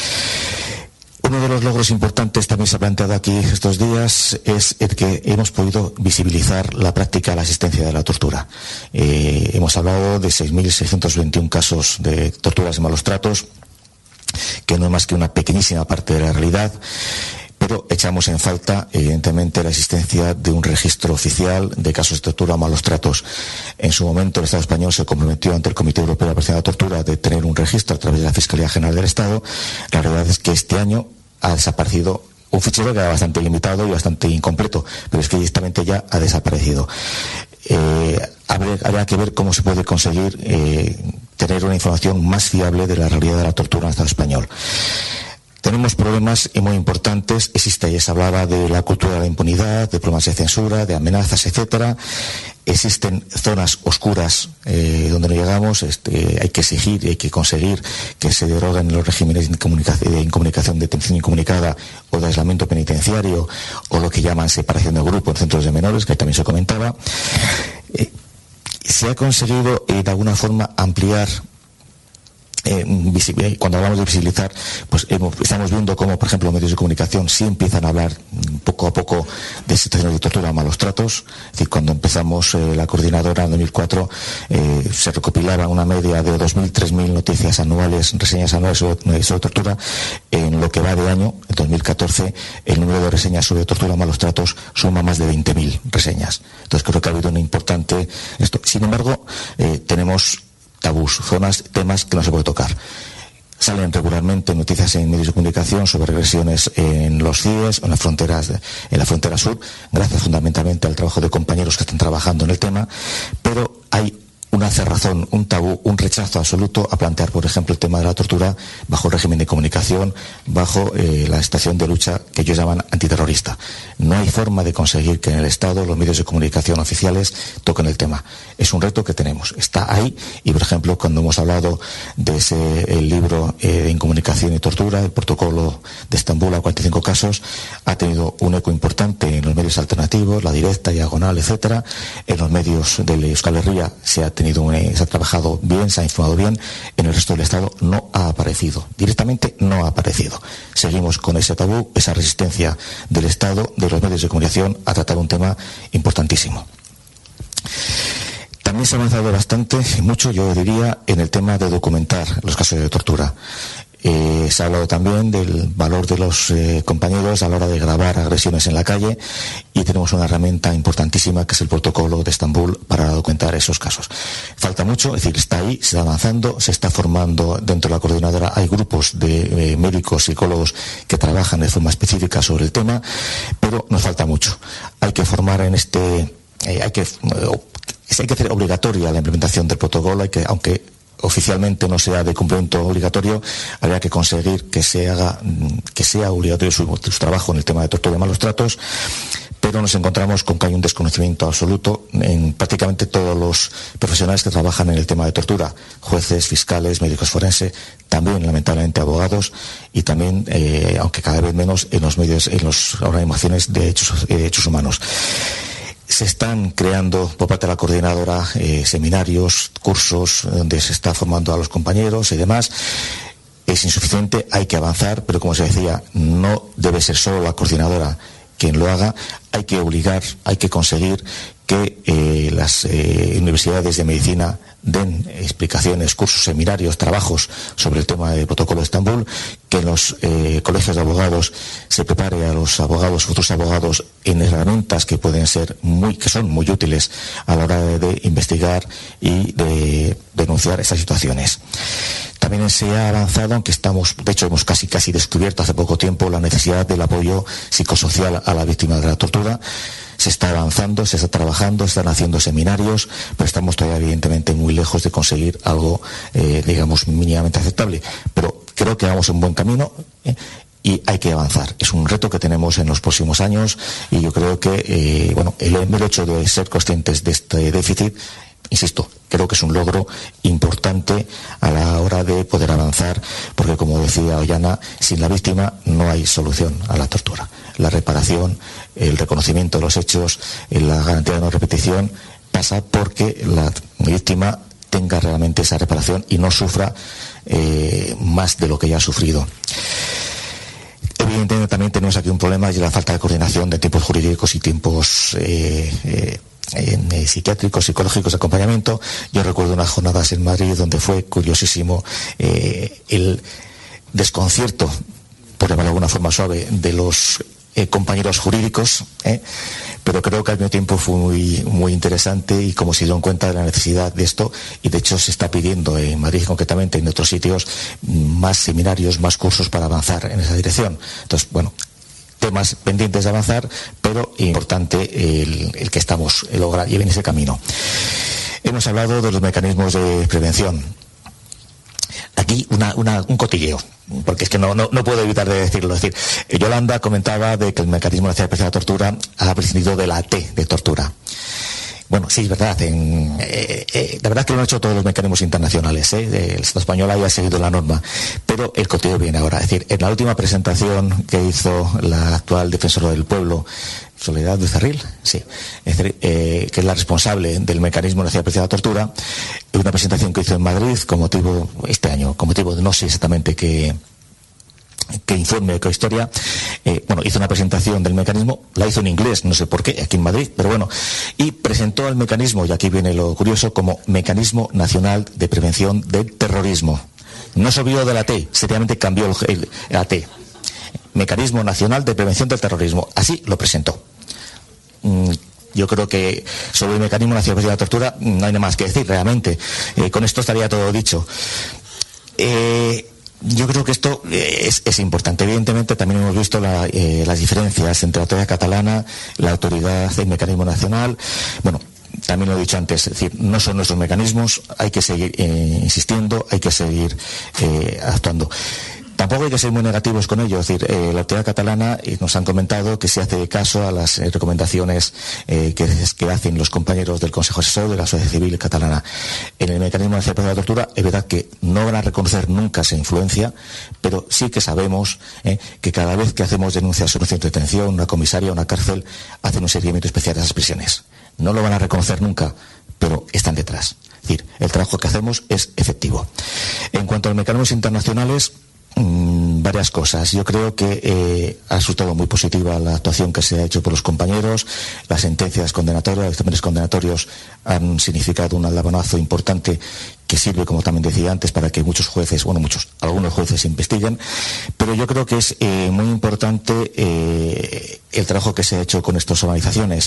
Uno de los logros importantes también se ha planteado aquí estos días es el que hemos podido visibilizar la práctica de la asistencia de la tortura. Eh, hemos hablado de seis mil seiscientos veintiuno casos de torturas y malos tratos, que no es más que una pequeñísima parte de la realidad, pero echamos en falta, evidentemente, la existencia de un registro oficial de casos de tortura o malos tratos. En su momento, el Estado español se comprometió ante el Comité Europeo de la Prevención de la Tortura de tener un registro a través de la Fiscalía General del Estado. La realidad es que este año ha desaparecido un fichero que era bastante limitado y bastante incompleto, pero es que directamente ya ha desaparecido. Eh, habría, habría que ver cómo se puede conseguir eh, tener una información más fiable de la realidad de la tortura en el Estado español. Tenemos problemas muy importantes. Existe, ya se hablaba de la cultura de la impunidad, de problemas de censura, de amenazas, etcétera. Existen zonas oscuras eh, donde no llegamos. Este, hay que exigir y hay que conseguir que se deroguen los regímenes de incomunicación, de incomunicación, detención incomunicada o de aislamiento penitenciario, o lo que llaman separación de grupo en centros de menores, que también se comentaba. Eh, se ha conseguido eh, de alguna forma ampliar. Eh, cuando hablamos de visibilizar, pues hemos, estamos viendo cómo, por ejemplo, los medios de comunicación sí empiezan a hablar poco a poco de situaciones de tortura, malos tratos. Es decir, cuando empezamos eh, la coordinadora en dos mil cuatro, eh, se recopilaba una media de dos mil, tres mil noticias anuales, reseñas anuales sobre, sobre tortura. En lo que va de año, en dos mil catorce, el número de reseñas sobre tortura, malos tratos, suma más de veinte mil reseñas. Entonces creo que ha habido un importante esto. Sin embargo, eh, tenemos tabús, zonas, temas que no se puede tocar. Salen regularmente noticias en medios de comunicación sobre regresiones en los C I E S, en las fronteras, en la frontera sur, gracias fundamentalmente al trabajo de compañeros que están trabajando en el tema, pero hay una cerrazón, un tabú, un rechazo absoluto a plantear, por ejemplo, el tema de la tortura bajo el régimen de comunicación, bajo eh, la estación de lucha que ellos llaman antiterrorista. No hay forma de conseguir que en el Estado los medios de comunicación oficiales toquen el tema. Es un reto que tenemos. Está ahí y, por ejemplo, cuando hemos hablado de ese el libro eh, de incomunicación y tortura, el protocolo de Estambul a cuarenta y cinco casos, ha tenido un eco importante en los medios alternativos, La Directa, Diagonal, etcétera. En los medios de Euskal Herria se ha tenido se ha trabajado bien, se ha informado bien. En el resto del Estado no ha aparecido, directamente no ha aparecido. Seguimos con ese tabú, esa resistencia del Estado, de los medios de comunicación, a tratar un tema importantísimo. También se ha avanzado bastante, mucho yo diría, en el tema de documentar los casos de tortura. Eh, se ha hablado también del valor de los eh, compañeros a la hora de grabar agresiones en la calle, y tenemos una herramienta importantísima que es el protocolo de Estambul para documentar esos casos. Falta mucho, es decir, está ahí, se está avanzando, se está formando dentro de la coordinadora. Hay grupos de eh, médicos, psicólogos que trabajan de forma específica sobre el tema, pero nos falta mucho. Hay que formar en este, eh, hay que, eh, hay que hacer obligatoria la implementación del protocolo, hay que, aunque oficialmente no sea de cumplimiento obligatorio, habría que conseguir que se haga, que sea obligatorio su, su trabajo en el tema de tortura y malos tratos, pero nos encontramos con que hay un desconocimiento absoluto en prácticamente todos los profesionales que trabajan en el tema de tortura, jueces, fiscales, médicos forenses, también lamentablemente abogados, y también, eh, aunque cada vez menos, en los medios, en las organizaciones de derechos, de derechos humanos. Se están creando por parte de la coordinadora eh, seminarios, cursos donde se está formando a los compañeros y demás. Es insuficiente, hay que avanzar, pero como se decía, no debe ser solo la coordinadora quien lo haga. Hay que obligar, hay que conseguir que eh, las eh, universidades de medicina den explicaciones, cursos, seminarios, trabajos sobre el tema del protocolo de Estambul, que en los eh, colegios de abogados se prepare a los abogados, futuros abogados, en herramientas que pueden ser muy, que son muy útiles a la hora de, de investigar y de denunciar estas situaciones. También se ha avanzado, aunque estamos, de hecho hemos casi casi descubierto hace poco tiempo la necesidad del apoyo psicosocial a la víctima de la tortura. Se está avanzando, se está trabajando, se están haciendo seminarios, pero estamos todavía evidentemente muy lejos de conseguir algo, eh, digamos, mínimamente aceptable. Pero creo que vamos en buen camino, ¿eh? Y hay que avanzar. Es un reto que tenemos en los próximos años, y yo creo que, eh, bueno, el, el hecho de ser conscientes de este déficit, insisto, creo que es un logro importante a la hora de poder avanzar, porque, como decía Ollana, sin la víctima no hay solución a la tortura. La reparación, el reconocimiento de los hechos, la garantía de no repetición, pasa porque la víctima tenga realmente esa reparación y no sufra eh, más de lo que ya ha sufrido. Evidentemente también tenemos aquí un problema, y la falta de coordinación de tiempos jurídicos y tiempos eh, eh, en, eh, psiquiátricos, psicológicos, de acompañamiento. Yo recuerdo unas jornadas en Madrid donde fue curiosísimo eh, el desconcierto, por llamarlo de alguna forma suave, de los eh, compañeros jurídicos, eh, pero creo que al mismo tiempo fue muy, muy interesante, y como se dieron cuenta de la necesidad de esto, y de hecho se está pidiendo en Madrid concretamente, en otros sitios, más seminarios, más cursos para avanzar en esa dirección. Entonces, bueno, temas pendientes de avanzar, pero importante el, el que estamos logrando y en ese camino. Hemos hablado de los mecanismos de prevención. Aquí una, una, un cotilleo, porque es que no, no, no puedo evitar de decirlo. Es decir, Yolanda comentaba de que el mecanismo nacional de prevención de la tortura ha prescindido de la T de tortura. Bueno, sí, es verdad. En, eh, eh, la verdad es que lo han hecho todos los mecanismos internacionales. ¿eh? El Estado español haya seguido la norma. Pero el cotilleo viene ahora. Es decir, en la última presentación que hizo la actual defensora del pueblo, Soledad Becerril, sí, es decir, eh, que es la responsable del mecanismo nacional de prevención de la tortura, una presentación que hizo en Madrid con motivo, este año, con motivo de no sé exactamente qué. que informe, qué historia, eh, bueno, hizo una presentación del mecanismo, la hizo en inglés, no sé por qué, aquí en Madrid, pero bueno, y presentó el mecanismo, y aquí viene lo curioso, como Mecanismo Nacional de Prevención del Terrorismo. No se olvidó de la T, seriamente cambió el, el, la T. Mecanismo Nacional de Prevención del Terrorismo, así lo presentó. Mm, Yo creo que sobre el Mecanismo Nacional de Prevención de la Tortura no hay nada más que decir, realmente. Eh, con esto estaría todo dicho. Eh... Yo creo que esto es, es importante. Evidentemente también hemos visto la, eh, las diferencias entre la autoridad catalana, la autoridad del mecanismo nacional. Bueno, también lo he dicho antes, es decir, no son nuestros mecanismos, hay que seguir eh, insistiendo, hay que seguir eh, actuando. Tampoco hay que ser muy negativos con ello. Es decir, eh, la autoridad catalana eh, nos han comentado que se hace caso a las eh, recomendaciones eh, que, que hacen los compañeros del Consejo Asesor de la sociedad civil catalana. En el mecanismo de prevención de la tortura es verdad que no van a reconocer nunca esa influencia, pero sí que sabemos eh, que cada vez que hacemos denuncias sobre un centro de detención, una comisaría, una cárcel, hacen un seguimiento especial de esas prisiones. No lo van a reconocer nunca, pero están detrás. Es decir, el trabajo que hacemos es efectivo. En cuanto a los mecanismos internacionales, Mm, varias cosas. Yo creo que eh, ha resultado muy positiva la actuación que se ha hecho por los compañeros. Las sentencias condenatorias, los exámenes condenatorios han significado un albanazo importante que sirve, como también decía antes, para que muchos jueces, bueno, muchos, algunos jueces investiguen. Pero yo creo que es eh, muy importante eh, el trabajo que se ha hecho con estas organizaciones.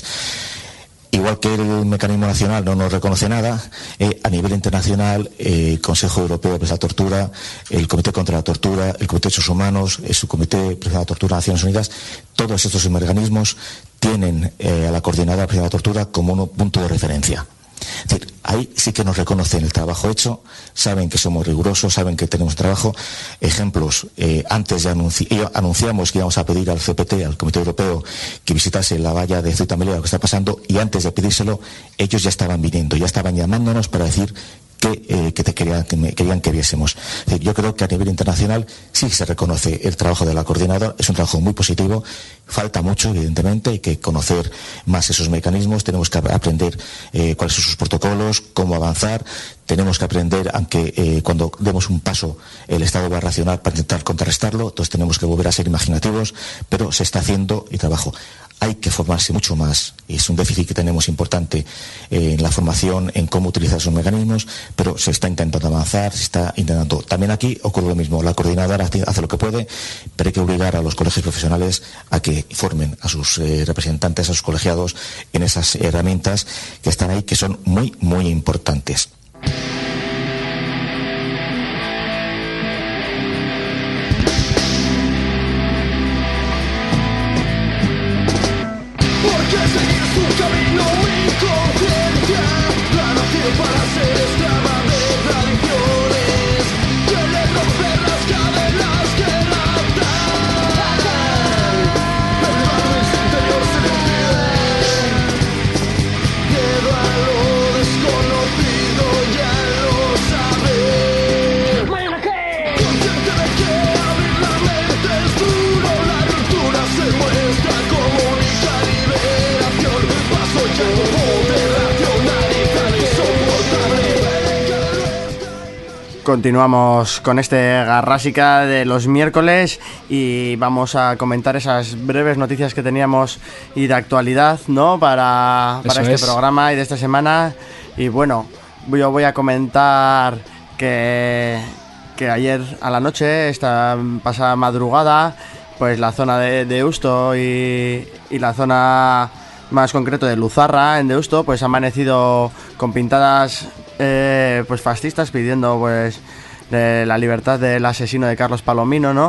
Igual que el mecanismo nacional no nos reconoce nada, eh, a nivel internacional, eh, el Consejo Europeo de Prevención de la Tortura, el Comité contra la Tortura, el Comité de Derechos Humanos, el Subcomité de Prevención de la Tortura de Naciones Unidas, todos estos organismos tienen eh, a la Coordinadora de Prevención de la Tortura como un punto de referencia. Es decir, ahí sí que nos reconocen el trabajo hecho, saben que somos rigurosos, saben que tenemos trabajo. Ejemplos, eh, antes ya anunci anunciamos que íbamos a pedir al C P T, al Comité Europeo, que visitase la valla de Ceuta y Melilla, lo que está pasando, y antes de pedírselo, ellos ya estaban viniendo, ya estaban llamándonos para decir que, eh, que te querían que, me, querían que viésemos. Es decir, yo creo que a nivel internacional sí se reconoce el trabajo de la coordinadora, es un trabajo muy positivo. Falta mucho, evidentemente, hay que conocer más esos mecanismos, tenemos que aprender eh, cuáles son sus protocolos, cómo avanzar, tenemos que aprender, aunque eh, cuando demos un paso el Estado va a reaccionar para intentar contrarrestarlo, entonces tenemos que volver a ser imaginativos, pero se está haciendo y trabajo. Hay que formarse mucho más, y es un déficit que tenemos importante eh, en la formación, en cómo utilizar esos mecanismos, pero se está intentando avanzar, se está intentando. También aquí ocurre lo mismo, la coordinadora hace lo que puede, pero hay que obligar a los colegios profesionales a que formen a sus eh, representantes, a sus colegiados en esas herramientas que están ahí, que son muy, muy importantes. Continuamos con este Garrásica de los miércoles y vamos a comentar esas breves noticias que teníamos y de actualidad, ¿no? Para, para este es. programa y de esta semana. Y bueno, yo voy a comentar que, que ayer a la noche, esta pasada madrugada, pues la zona de, de Deusto y, y la zona más concreto de Luzarra, en Deusto, pues ha amanecido con pintadas eh, pues fascistas pidiendo pues de la libertad del asesino de Carlos Palomino, ¿no?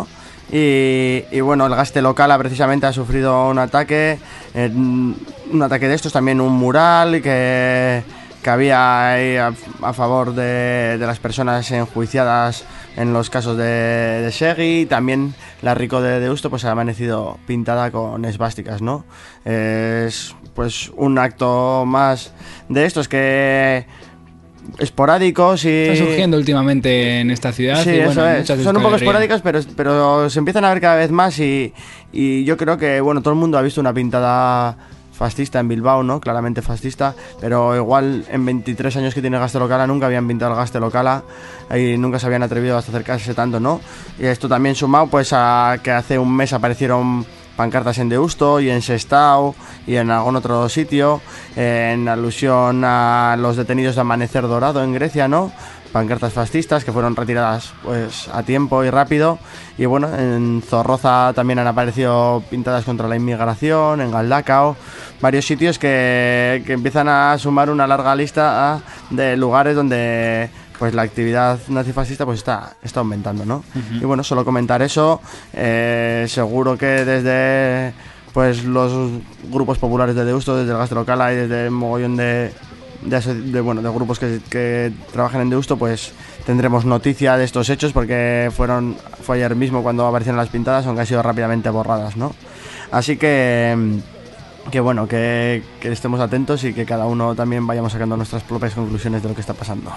Y, y bueno, el Gaste Locala precisamente ha sufrido un ataque, eh, un ataque de estos, también un mural que, que había ahí a, a favor de, de las personas enjuiciadas en los casos de, de Segui. También la Rico de Deusto pues ha amanecido pintada con esvásticas, ¿no? Es pues un acto más de estos que esporádicos y... Está surgiendo últimamente en esta ciudad. Sí, y bueno, eso es. muchas Son un poco de esporádicos, pero, pero se empiezan a ver cada vez más y, y yo creo que, bueno, todo el mundo ha visto una pintada fascista en Bilbao, ¿no? Claramente fascista, pero igual en veintitrés años que tiene el Gaste Locala nunca habían pintado el Gaste Locala y nunca se habían atrevido a acercarse tanto, ¿no? Y esto también sumado pues a que hace un mes aparecieron pancartas en Deusto y en Sestao y en algún otro sitio en alusión a los detenidos de Amanecer Dorado en Grecia, ¿no? Pancartas fascistas que fueron retiradas pues a tiempo y rápido. Y bueno, en Zorroza también han aparecido pintadas contra la inmigración, en Galdacao, varios sitios que, que empiezan a sumar una larga lista a, de lugares donde pues la actividad nazifascista pues está, está aumentando, ¿no? Uh-huh. Y bueno, solo comentar eso, eh, seguro que desde pues los grupos populares de Deusto, desde el Gaste Locala y desde el mogollón de, de, de, bueno, de grupos que, que trabajan en Deusto, pues tendremos noticia de estos hechos porque fueron fue ayer mismo cuando aparecieron las pintadas, aunque han sido rápidamente borradas, ¿no? Así que... que bueno, que, que estemos atentos y que cada uno también vayamos sacando nuestras propias conclusiones de lo que está pasando.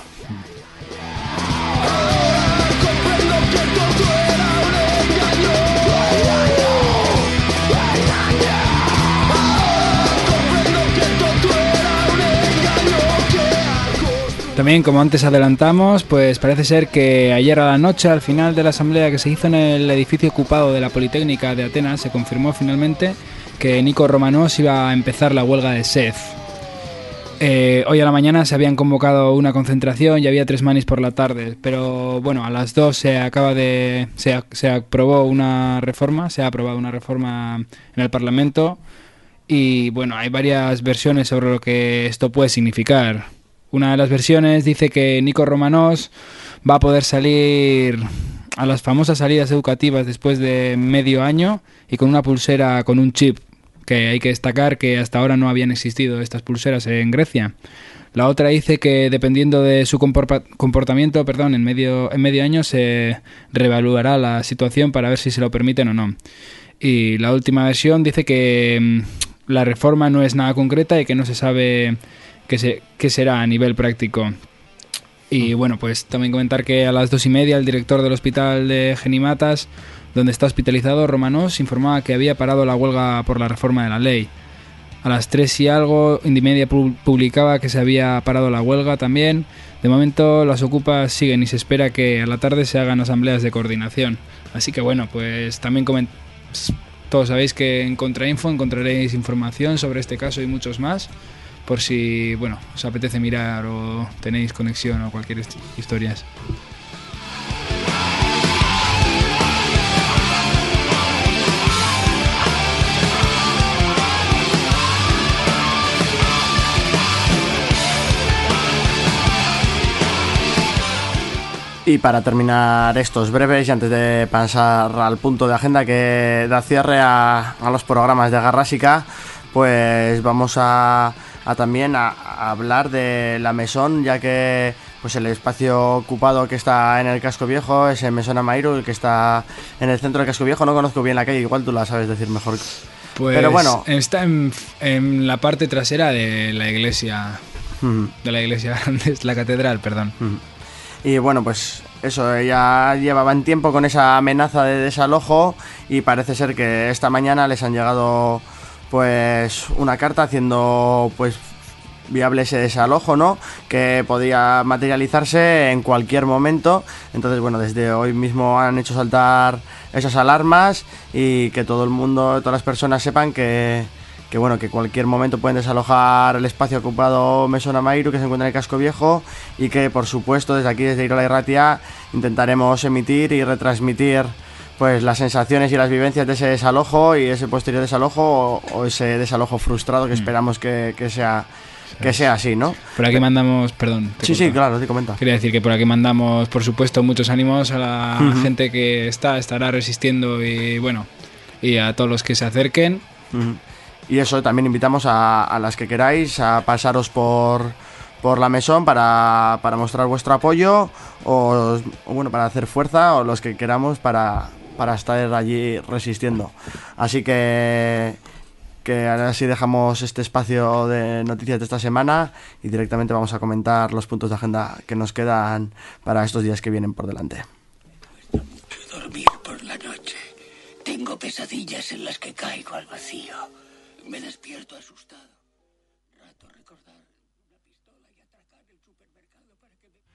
También, como antes adelantamos, pues parece ser que ayer a la noche, al final de la asamblea que se hizo en el edificio ocupado de la Politécnica de Atenas, se confirmó finalmente que Nico Romanos iba a empezar la huelga de S E F. Eh, hoy a la mañana se habían convocado una concentración y había tres manis por la tarde, pero bueno, a las dos se acaba de se, se aprobó una reforma, se ha aprobado una reforma en el Parlamento y bueno, hay varias versiones sobre lo que esto puede significar. Una de las versiones dice que Nico Romanos va a poder salir a las famosas salidas educativas después de medio año y con una pulsera con un chip, que hay que destacar que hasta ahora no habían existido estas pulseras en Grecia. La otra dice que dependiendo de su comportamiento, perdón, en medio, en medio año se reevaluará la situación para ver si se lo permiten o no. Y la última versión dice que mmm, la reforma no es nada concreta y que no se sabe qué, se, qué será a nivel práctico. Y bueno, pues también comentar que a las dos y media el director del hospital de Genimatas, donde está hospitalizado, Romanos, informaba que había parado la huelga por la reforma de la ley. A las tres y algo, Indymedia publicaba que se había parado la huelga también. De momento las ocupas siguen y se espera que a la tarde se hagan asambleas de coordinación. Así que bueno, pues también coment- todos sabéis que en Contrainfo encontraréis información sobre este caso y muchos más, por si bueno os apetece mirar o tenéis conexión o cualquier est- historias. Y para terminar estos breves y antes de pasar al punto de agenda que da cierre a, a los programas de Garrásica, pues vamos a, a también a, a hablar de la Mesón, ya que pues el espacio ocupado que está en el Casco Viejo es el Mesón Amairu, el que está en el centro del Casco Viejo. No conozco bien la calle, igual tú la sabes decir mejor. Pues pero bueno, está en, en la parte trasera de la iglesia, uh-huh. de la iglesia grande, la catedral, perdón. Uh-huh. Y bueno, pues eso, ya llevaban tiempo con esa amenaza de desalojo y parece ser que esta mañana les han llegado pues una carta haciendo pues viable ese desalojo, ¿no? Que podía materializarse en cualquier momento. Entonces, bueno, desde hoy mismo han hecho saltar esas alarmas y que todo el mundo, todas las personas sepan que que bueno, que cualquier momento pueden desalojar el espacio ocupado Mesón Amairu, que se encuentra en el Casco Viejo, y que por supuesto desde aquí, desde Irola Irratia, intentaremos emitir y retransmitir pues las sensaciones y las vivencias de ese desalojo y ese posterior desalojo o, o ese desalojo frustrado que esperamos que, que sea que sea así, ¿no? Por aquí mandamos, perdón. Sí, sí, claro, te comenta. Quería decir que por aquí mandamos, por supuesto, muchos ánimos a la Uh-huh. gente que está, estará resistiendo y bueno, y a todos los que se acerquen. Uh-huh. Y eso, también invitamos a, a las que queráis a pasaros por, por la mesón para, para mostrar vuestro apoyo o, o bueno, para hacer fuerza, o los que queramos para, para estar allí resistiendo. Así que... que ahora sí dejamos este espacio de noticias de esta semana y directamente vamos a comentar los puntos de agenda que nos quedan para estos días que vienen por delante. Dormir por la noche. Tengo pesadillas en las que caigo al vacío. Me despierto asustado. Rato recordar una pistola y atracar el supermercado para que me...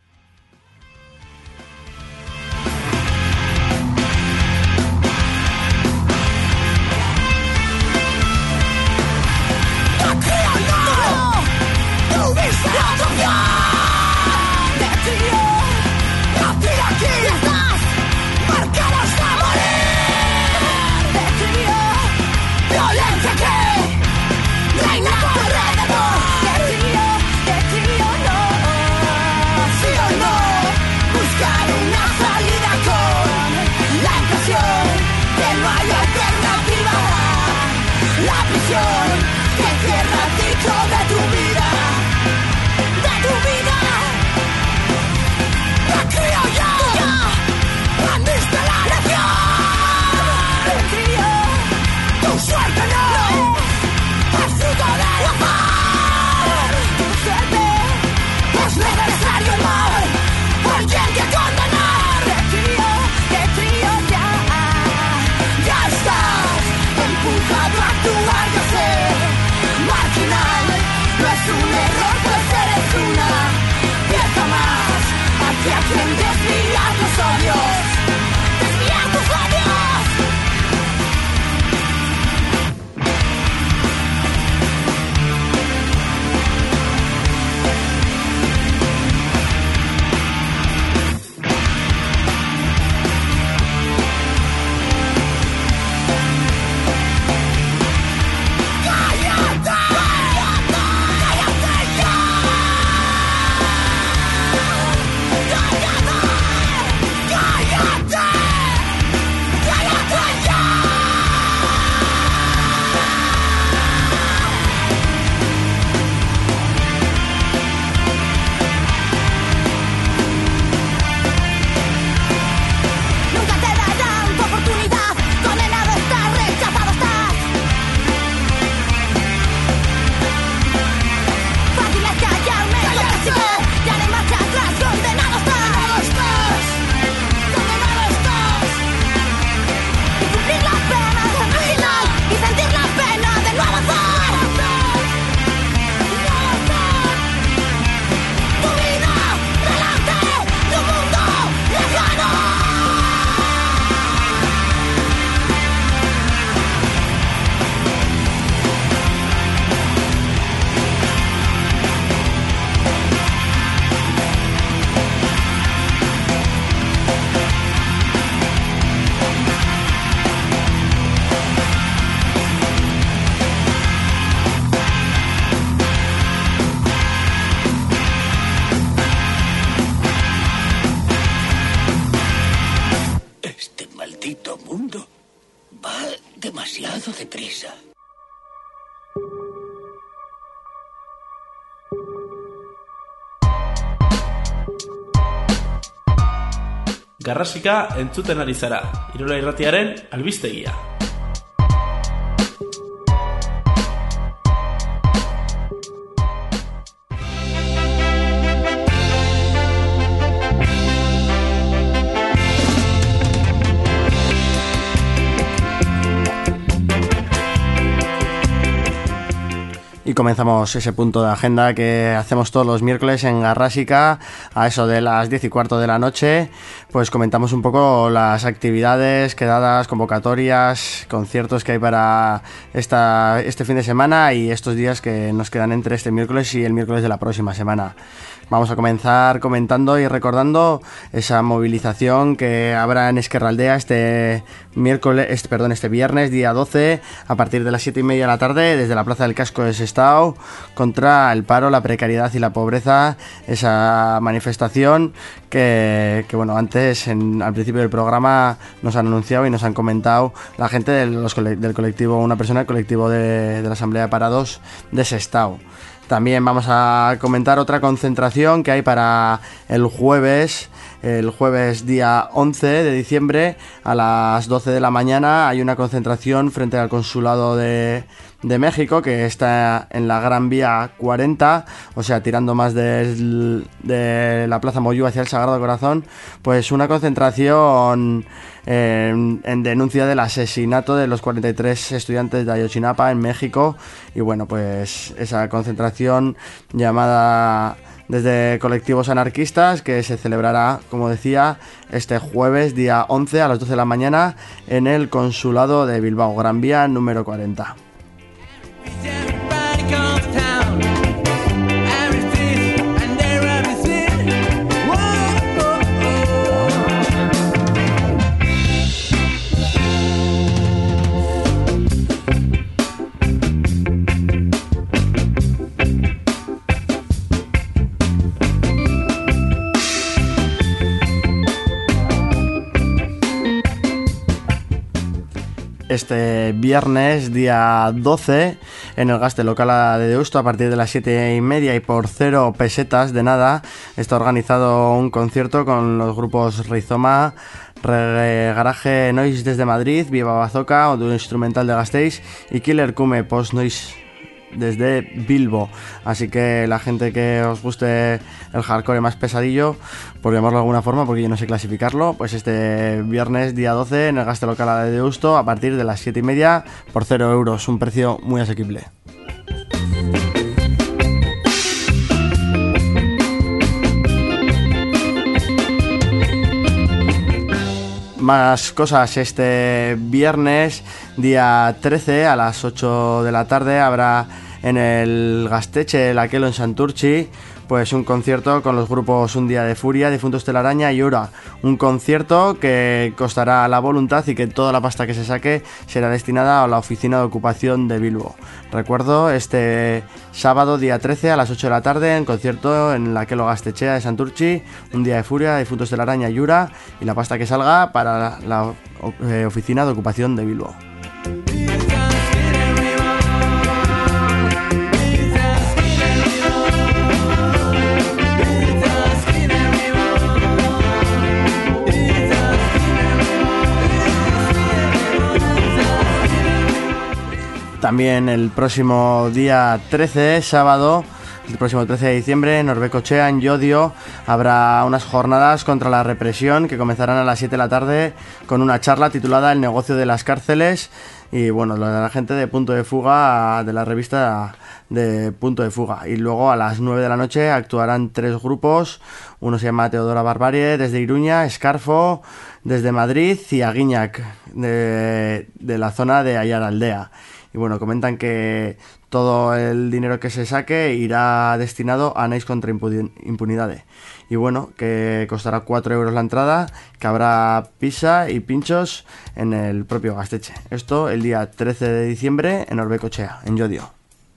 demasiado deprisa. Garrasika entzuten ari zara, Irola Irratiaren albistegia. Y comenzamos ese punto de agenda que hacemos todos los miércoles en Garrasika a eso de las diez y cuarto de la noche. Pues comentamos un poco las actividades, quedadas, convocatorias, conciertos que hay para esta, este fin de semana y estos días que nos quedan entre este miércoles y el miércoles de la próxima semana. Vamos a comenzar comentando y recordando esa movilización que habrá en Ezkerraldea este miércoles, este, perdón, este viernes, día doce, a partir de las siete y media de la tarde, desde la Plaza del Casco de Sestao, Sestao contra el paro, la precariedad y la pobreza. Esa manifestación que, que bueno, antes en, al principio del programa nos han anunciado y nos han comentado la gente de los, del colectivo, una persona del colectivo de, de la Asamblea de Parados de Sestao. También vamos a comentar otra concentración que hay para el jueves, el jueves día once de diciembre a las doce de la mañana. Hay una concentración frente al Consulado de, de México, que está en la Gran Vía cuarenta, o sea, tirando más de, de la Plaza Moyú hacia el Sagrado Corazón. Pues una concentración En, en denuncia del asesinato de los cuarenta y tres estudiantes de Ayotzinapa en México. Y bueno, pues esa concentración llamada desde colectivos anarquistas, que se celebrará, como decía, este jueves día once a las doce de la mañana en el Consulado de Bilbao, Gran Vía número cuarenta. Este viernes, día doce, en el Gaste Local de Deusto, a partir de las siete y media y por cero pesetas de nada, está organizado un concierto con los grupos Rizoma, Reggae Garage Noise desde Madrid, Viva Bazooka, o Duro Instrumental de Gasteiz y Killer Kume Post Noise desde Bilbo. Así que la gente que os guste el hardcore más pesadillo, por llamarlo de alguna forma, porque yo no sé clasificarlo, pues este viernes día doce en el Gaste Local de Deusto a partir de las siete y media por cero euros, un precio muy asequible. Más cosas, este viernes día trece a las ocho de la tarde habrá en el Gasteche el Aquelo en Santurchi pues un concierto con los grupos Un Día de Furia, Difuntos Telaraña y Ura. Un concierto que costará la voluntad y que toda la pasta que se saque será destinada a la Oficina de Ocupación de Bilbo. Recuerdo, este sábado día trece a las ocho de la tarde en concierto en el Aquelo Gastechea de Santurchi, Un Día de Furia, Difuntos Telaraña y Ura, y la pasta que salga para la eh, Oficina de Ocupación de Bilbo. También el próximo día trece, sábado, el próximo trece de diciembre, en Orbecochea, en Llodio, habrá unas jornadas contra la represión que comenzarán a las siete de la tarde con una charla titulada El negocio de las cárceles. Y bueno, lo de la gente de Punto de Fuga, de la revista de Punto de Fuga. Y luego a las nueve de la noche actuarán tres grupos. Uno se llama Teodora Barbarie desde Iruña, Escarfo desde Madrid y Aguiñac de, de la zona de Ayaraldea. Y bueno, comentan que todo el dinero que se saque irá destinado a Nais contra Impunidade. Y bueno, que costará cuatro euros la entrada, que habrá pizza y pinchos en el propio Gasteche. Esto el día trece de diciembre en Orbecochea, en Llodio.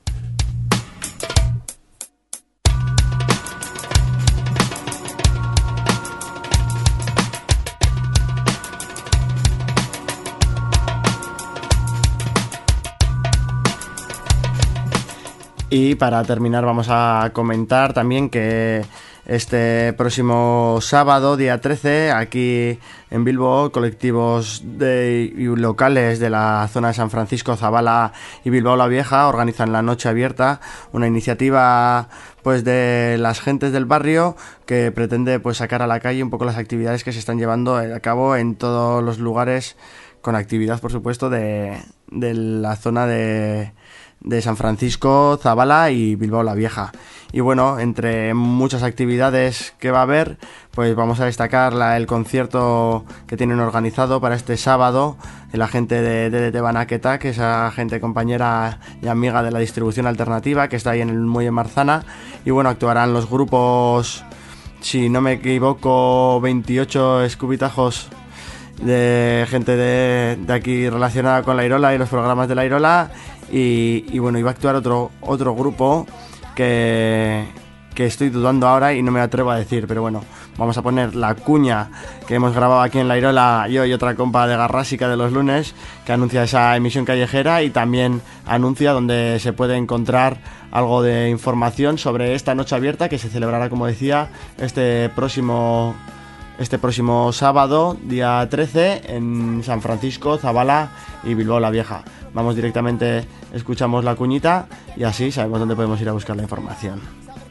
Y para terminar vamos a comentar también que este próximo sábado, día trece, aquí en Bilbo, colectivos de, y locales de la zona de San Francisco, Zabala y Bilbao la Vieja organizan la Noche Abierta, una iniciativa pues de las gentes del barrio que pretende pues sacar a la calle un poco las actividades que se están llevando a cabo en todos los lugares, con actividad por supuesto de, de la zona de... de San Francisco, Zabala y Bilbao la Vieja. Y bueno, entre muchas actividades que va a haber, pues vamos a destacar la, el concierto que tienen organizado para este sábado de la gente de D D T Banaqueta, que es esa gente compañera y amiga de la distribución alternativa que está ahí en el Muelle Marzana. Y bueno, actuarán los grupos, si no me equivoco, veintiocho escubitajos de gente de, de aquí relacionada con la Irola y los programas de la Irola. Y, y bueno, iba a actuar otro, otro grupo que, que estoy dudando ahora y no me atrevo a decir, pero bueno, vamos a poner la cuña que hemos grabado aquí en la Irola, yo y otra compa de Garrásica de los lunes, que anuncia esa emisión callejera y también anuncia donde se puede encontrar algo de información sobre esta noche abierta que se celebrará, como decía, este próximo este próximo sábado, día trece, en San Francisco, Zabala y Bilbao la Vieja. Vamos directamente, escuchamos la cuñita y así sabemos dónde podemos ir a buscar la información.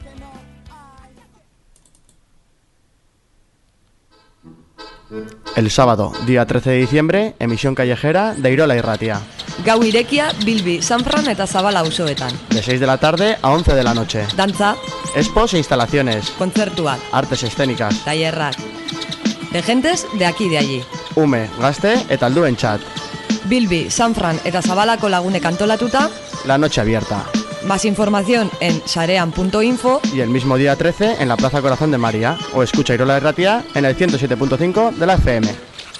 El sábado, día trece de diciembre, emisión callejera de Irola Irratia. Gau irekia, Bilbi, Sanfran eta Zabala auzoetan. De seis de la tarde a once de la noche. Dantza, expos e instalaciones, kontzertuak, artes escénicas, tallerrak. De gentes de aquí y de allí. Ume, gazte eta helduentzat. Bilbi, Sanfran eta Zabalako lagunek antolatuta. La noche abierta. Más información en sarean punto info. Y el mismo día trece en la Plaza Corazón de María. O escucha Irola Irratia en el ciento siete punto cinco de la F M.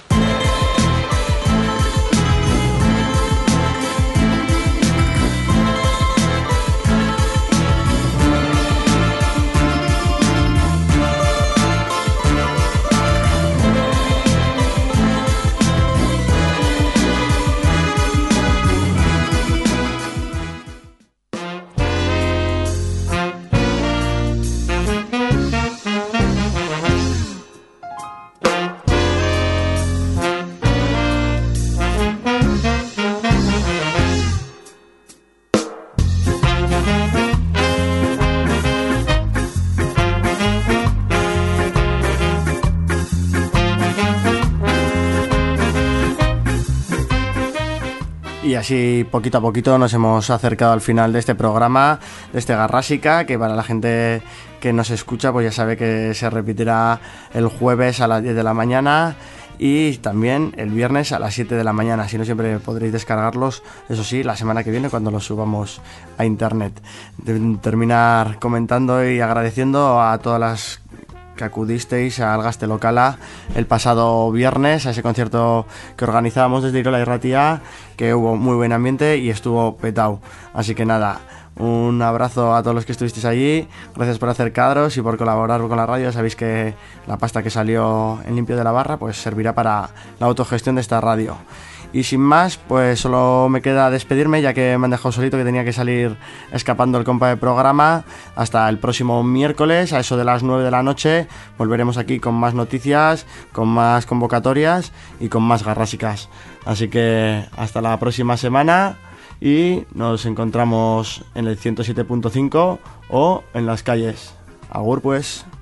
Y así poquito a poquito nos hemos acercado al final de este programa, de este Garrásica, que para la gente que nos escucha pues ya sabe que se repetirá el jueves a las diez de la mañana y también el viernes a las siete de la mañana. Si no, siempre podréis descargarlos, eso sí, la semana que viene cuando los subamos a internet. De terminar comentando y agradeciendo a todas las que acudisteis al Gaste Locala el pasado viernes, a ese concierto que organizábamos desde Irola Irratia, que hubo muy buen ambiente y estuvo petao. Así que nada, un abrazo a todos los que estuvisteis allí, gracias por acercaros y por colaborar con la radio. Sabéis que la pasta que salió en limpio de la barra pues servirá para la autogestión de esta radio. Y sin más, pues solo me queda despedirme, ya que me han dejado solito, que tenía que salir escapando el compa de programa. Hasta el próximo miércoles, a eso de las nueve de la noche, volveremos aquí con más noticias, con más convocatorias y con más garrásicas. Así que hasta la próxima semana y nos encontramos en el ciento siete punto cinco o en las calles. Agur pues.